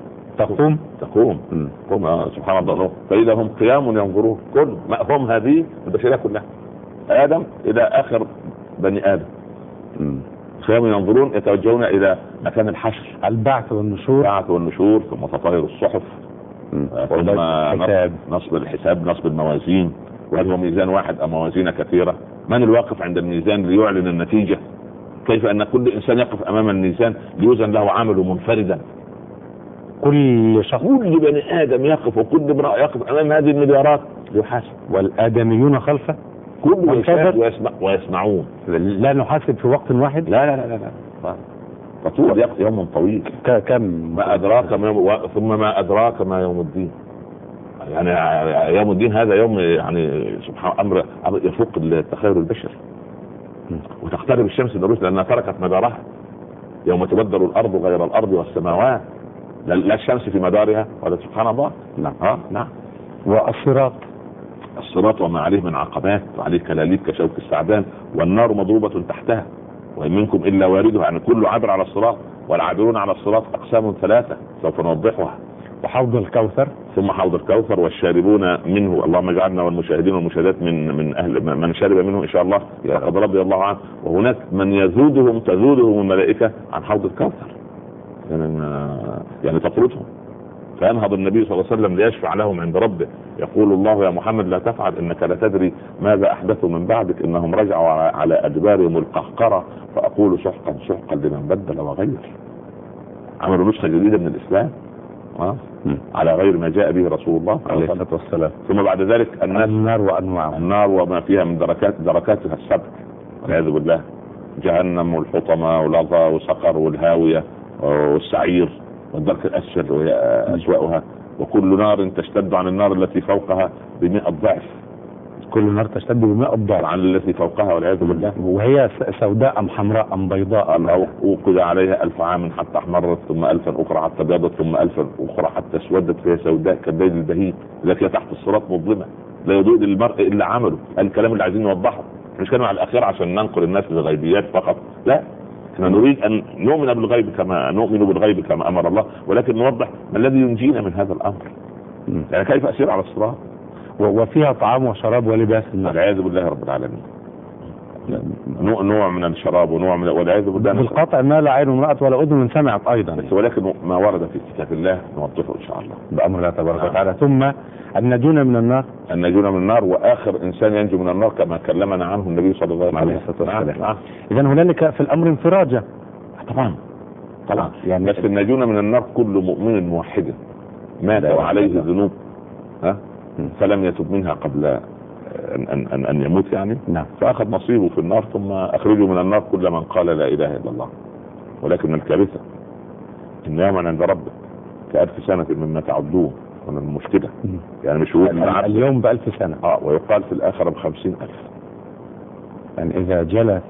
سبحان الله. فإذا هم قيام ينظرون كل هم هذه البشرية كلها آدم إلى آخر بني آدم قيام ينظرون يتوجهون إلى مكان الحشر البعث والنشور ثم تطهير الصحف ثم نصب الحساب نصب الموازين. وهل هو ميزان واحد أم موازين كثيرة؟ من الواقف عند الميزان ليعلن النتيجة؟ كيف أن كل إنسان يقف أمام الميزان ليوزن له عمله منفردا؟ كل بني آدم يقف وكل امرأة يقف أمام هذه المليارات يحاسب والآدميون خلفه كل يشاهد ويسمعون. لا نحاسب في وقت واحد. لا فطول يوم طويل. كم ما أدراك ثم ما أدراك ما يوم الدين. يعني يوم الدين هذا يوم يعني سبحان أمر يفوق التخيل البشري. وتقترب الشمس من الرؤوس لأنها تركت مدارها. يوم تبدل الأرض غير الأرض والسماوات لا الشمس في مدارها ولا سبحان الله. نعم. والصراط وما عليه من عقبات وعليه كلاليب كشوك السعدان والنار مضروبة تحتها وإن منكم إلا واردها. يعني كل عبر على الصراط والعابرون على الصراط أقسام ثلاثة سوف نوضحها. وحوض الكوثر ثم حوض الكوثر والشاربون منه اللهم اجعلنا والمشاهدين والمشاهدات من أهل من شرب منه إن شاء الله فقد رضي الله عنه. وهناك من تذودهم الملائكة عن حوض الكوثر يعني تطردهم. فينهض النبي صلى الله عليه وسلم ليشفع لهم عند ربه يقول الله يا محمد لا تفعل انك لا تدري ماذا احدثوا من بعدك انهم رجعوا على ادبارهم القهقرة فاقول سحقا لمن بدل وغير. عملوا نسخة جديدة من الاسلام على غير ما جاء به رسول الله عليه الصلاة والسلام. ثم بعد ذلك النار وانواعها النار وما فيها من دركاتها السبع والعياذ بالله. جهنم والحطمة واللظى وسقر والهاوية والسعير والدرك الأسفل وهي أسوأها. وكل نار تشتد عن النار التي فوقها ب100 ضعف. كل نار تشتد ب100 ضعف عن التي فوقها والعياذ بالله. وهي سوداء أم حمراء أم بيضاء أوقد عليها 1000 عام حتى احمرت ثم 1000 أخرى حتى بيضت ثم 1000 أخرى حتى اسودت فيها سوداء كالليل البهيم التي تحت الصراط مظلمة لا يضيء للمرء إلا عمله. الكلام اللي عايزين نوضحه مش كلام على الأخير عشان ننقل الناس للغيبيات فقط لا. احنا نريد ان نؤمن بالغيب كما نؤمن بالغيب كما امر الله ولكن نوضح ما الذي ينجينا من هذا الامر. يعني كيف اسير على الصراط وفيها طعام وشراب ولباس والعياذ بالله رب العالمين. نوع من الشراب ونوع من والعياذ بالله بالقطع ما لا عين رأت ولا اذن سمعت ايضا. ولكن ما ورد في كتاب الله نوضحه ان شاء الله بامر الله تبارك وتعالى. ثم الناجون من النار واخر انسان ينجو من النار كما كلمنا عنه النبي صلى الله عليه وسلم. اذا هنالك في الامر انفراجه طبعا يعني بس الناجون من النار كل مؤمن موحد مات وعليه ذنوب فلم يتب منها قبل ان يموت يعني فاخذ نصيبه في النار ثم اخرجوا من النار كل من قال لا اله الا الله. ولكن الكارثه ان يوما عند ربك ك1000 سنة مما تعدون من المشكلة. يعني مش اليوم ب1000 سنة ويقال في الآخرة ب50,000. يعني إذا جلت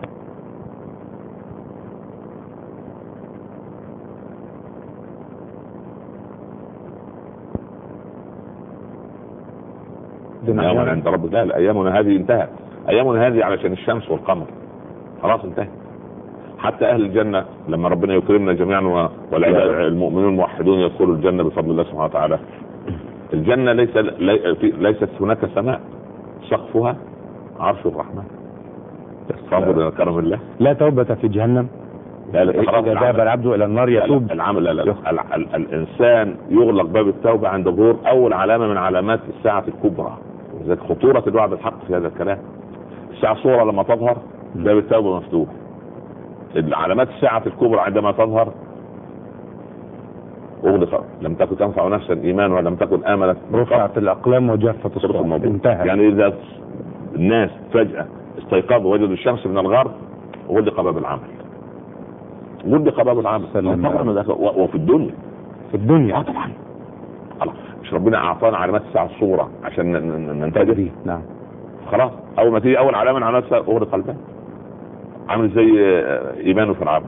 يوما عند ربك لا أيامنا هذه انتهت. أيامنا هذه علشان الشمس والقمر خلاص انتهت. حتى أهل الجنة لما ربنا يكرمنا جميعا والمؤمنون الموحدون يدخلوا الجنة بفضل الله سبحانه وتعالى. الجنة ليست هناك سماء سقفها عرش الرحمن. فانظر إلى كرم الله. لا توبة في جهنم. لا إذا ذهب العبد إلى النار يتوب. الإنسان يغلق باب التوبة عند ظهور أول علامة من علامات الساعة الكبرى. وذلك خطورة الوعد الحق في هذا الكلام. الساعة الصغرى لما تظهر باب التوبة مفتوح. العلامات الساعة الكبرى عندما تظهر اغلق، لم تكن تنفع نفسا ايمان ولم تكن امنت رفعت الاقلام وجفت الصحف، انتهى. يعني اذا الناس فجأة استيقظوا وجدوا الشمس من الغرب غلق باب العمل، غلق باب العمل. وفي الدنيا، في الدنيا طبعا مش ربنا اعطانا علامات الساعه الصغرى عشان ننتبه؟ نعم. خلاص اول ما تيجي اول علامه من علامات الساعه اغلق الباب، عامل زي ايمان فرعون.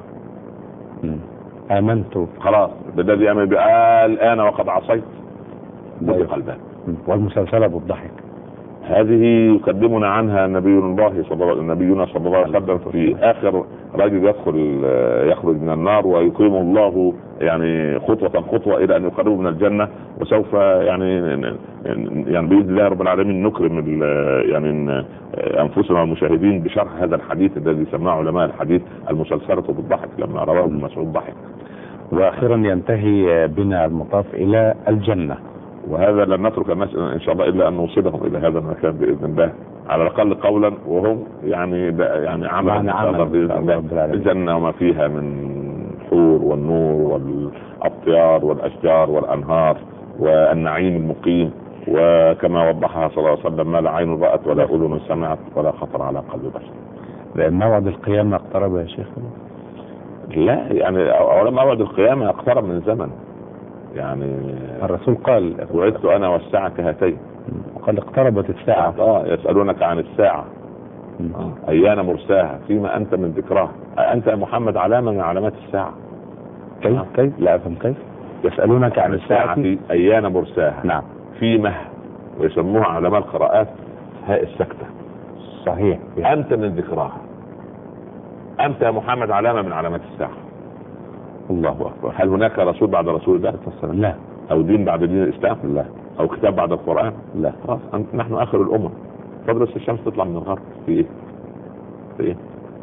امنت خلاص بالذي امن به الان وقد عصيت، غلق الباب. والمسلسله بالضحك هذه يقدمنا عنها نبينا صلى الله عليه وسلم في اخر رجل يخرج من النار ويقيم الله يعني خطوة الى ان يقربه من الجنة، وسوف يعني باذن الله رب العالمين نكرم يعني انفسنا المشاهدين بشرح هذا الحديث الذي سماه علماء الحديث المسلسلة بالضحك لما رواه ابن مسعود ضحك. واخيرا ينتهي بنا المطاف الى الجنة، وهذا لن نترك الناس ان شاء الله الا ان نوصلهم الى هذا المكان باذن الله، على الاقل قولا وهم يعني عمل باذن الله. الجنه وما فيها من حور والنور والاطيار والاشجار والانهار والنعيم المقيم، وكما وضحها صلى الله عليه وسلم ما لا عين رأت ولا اذن سمعت ولا خطر على قلب بشر. لان موعد القيامه اقترب يا شيخ. لا يعني اولا موعد القيامه اقترب من زمن، يعني الرسول قال وعدت انا والساعه كهاتين، وقال اقتربت الساعه. يسالونك عن الساعه ايان مرساها فيما انت من ذكراها، انت يا محمد علامه من علامات الساعه. كيف لا افهم كيف؟ يسالونك عن الساعه ايان مرساها. نعم. فيما ويسموها علماء القراءات هاء السكته. صحيح. انت من ذكراها، انت يا محمد علامه من علامات الساعه. الله اكبر. هل هناك رسول بعد رسول الله؟ لا. او دين بعد دين الاسلام؟ لا. او كتاب بعد القران؟ لا. خلاص نحن اخر الامم. فضلت الشمس تطلع من الغرب في ايه؟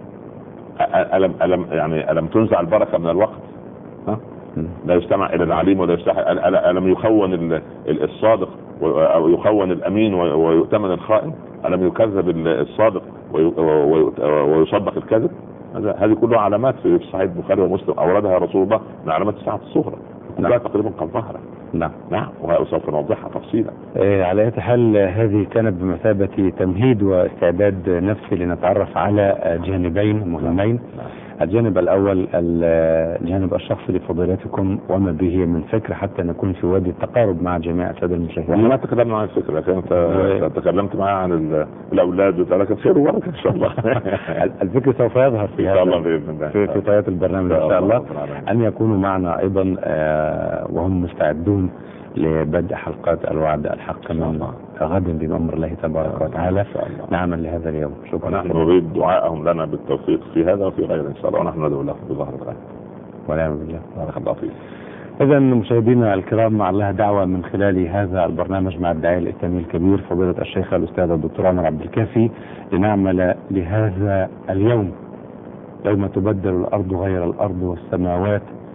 الم تنزع البركه من الوقت؟ لا يستمع الى العليم ولا يستحي. الم يخون الصادق او يخون الامين ويؤتمن الخائن؟ الم يكذب الصادق ويصدق الكذب؟ هذه كلها علامات في صحيح البخاري ومسلم اوردها رسول الله من علامات الساعه الصغرى. كلها تقريبا قد ظهرت. نعم وسوف نوضحها تفصيلا. على اي حال هذه كانت بمثابه تمهيد واستعداد نفسي لنتعرف على جانبين مهمين. الجانب الاول الجانب الشخصي لفضيلتكم وما به من فكر حتى نكون في وادي التقارب مع جميع الساده المشاهدين. ما تكلمنا عن الفكره، لكن انت تكلمت معي عن الاولاد وتركت خير وبركه ان شاء الله. الفكر سوف يظهر في ان شاء الله باذن الله في طيات البرنامج ان شاء الله. ان يكونوا معنا ايضا وهم مستعدون لبدء حلقات الوعد الحق من غدا بأمر الله تبارك وتعالى. نعمل لهذا اليوم. شكرا. نحن نريد دعائهم لنا بالتوفيق في هذا وفي غيره ان شاء الله، ونحن ندعو لهم بظهر الغيب. ونعم بالله. بارك الله فيك. إذا مشاهدينا الكرام، مع الله دعوة من خلال هذا البرنامج مع الداعية الإسلامي الكبير فضيلة الشيخ الأستاذ الدكتور عمر عبد الكافي لنعمل لهذا اليوم يوم تبدل الأرض غير الأرض والسماوات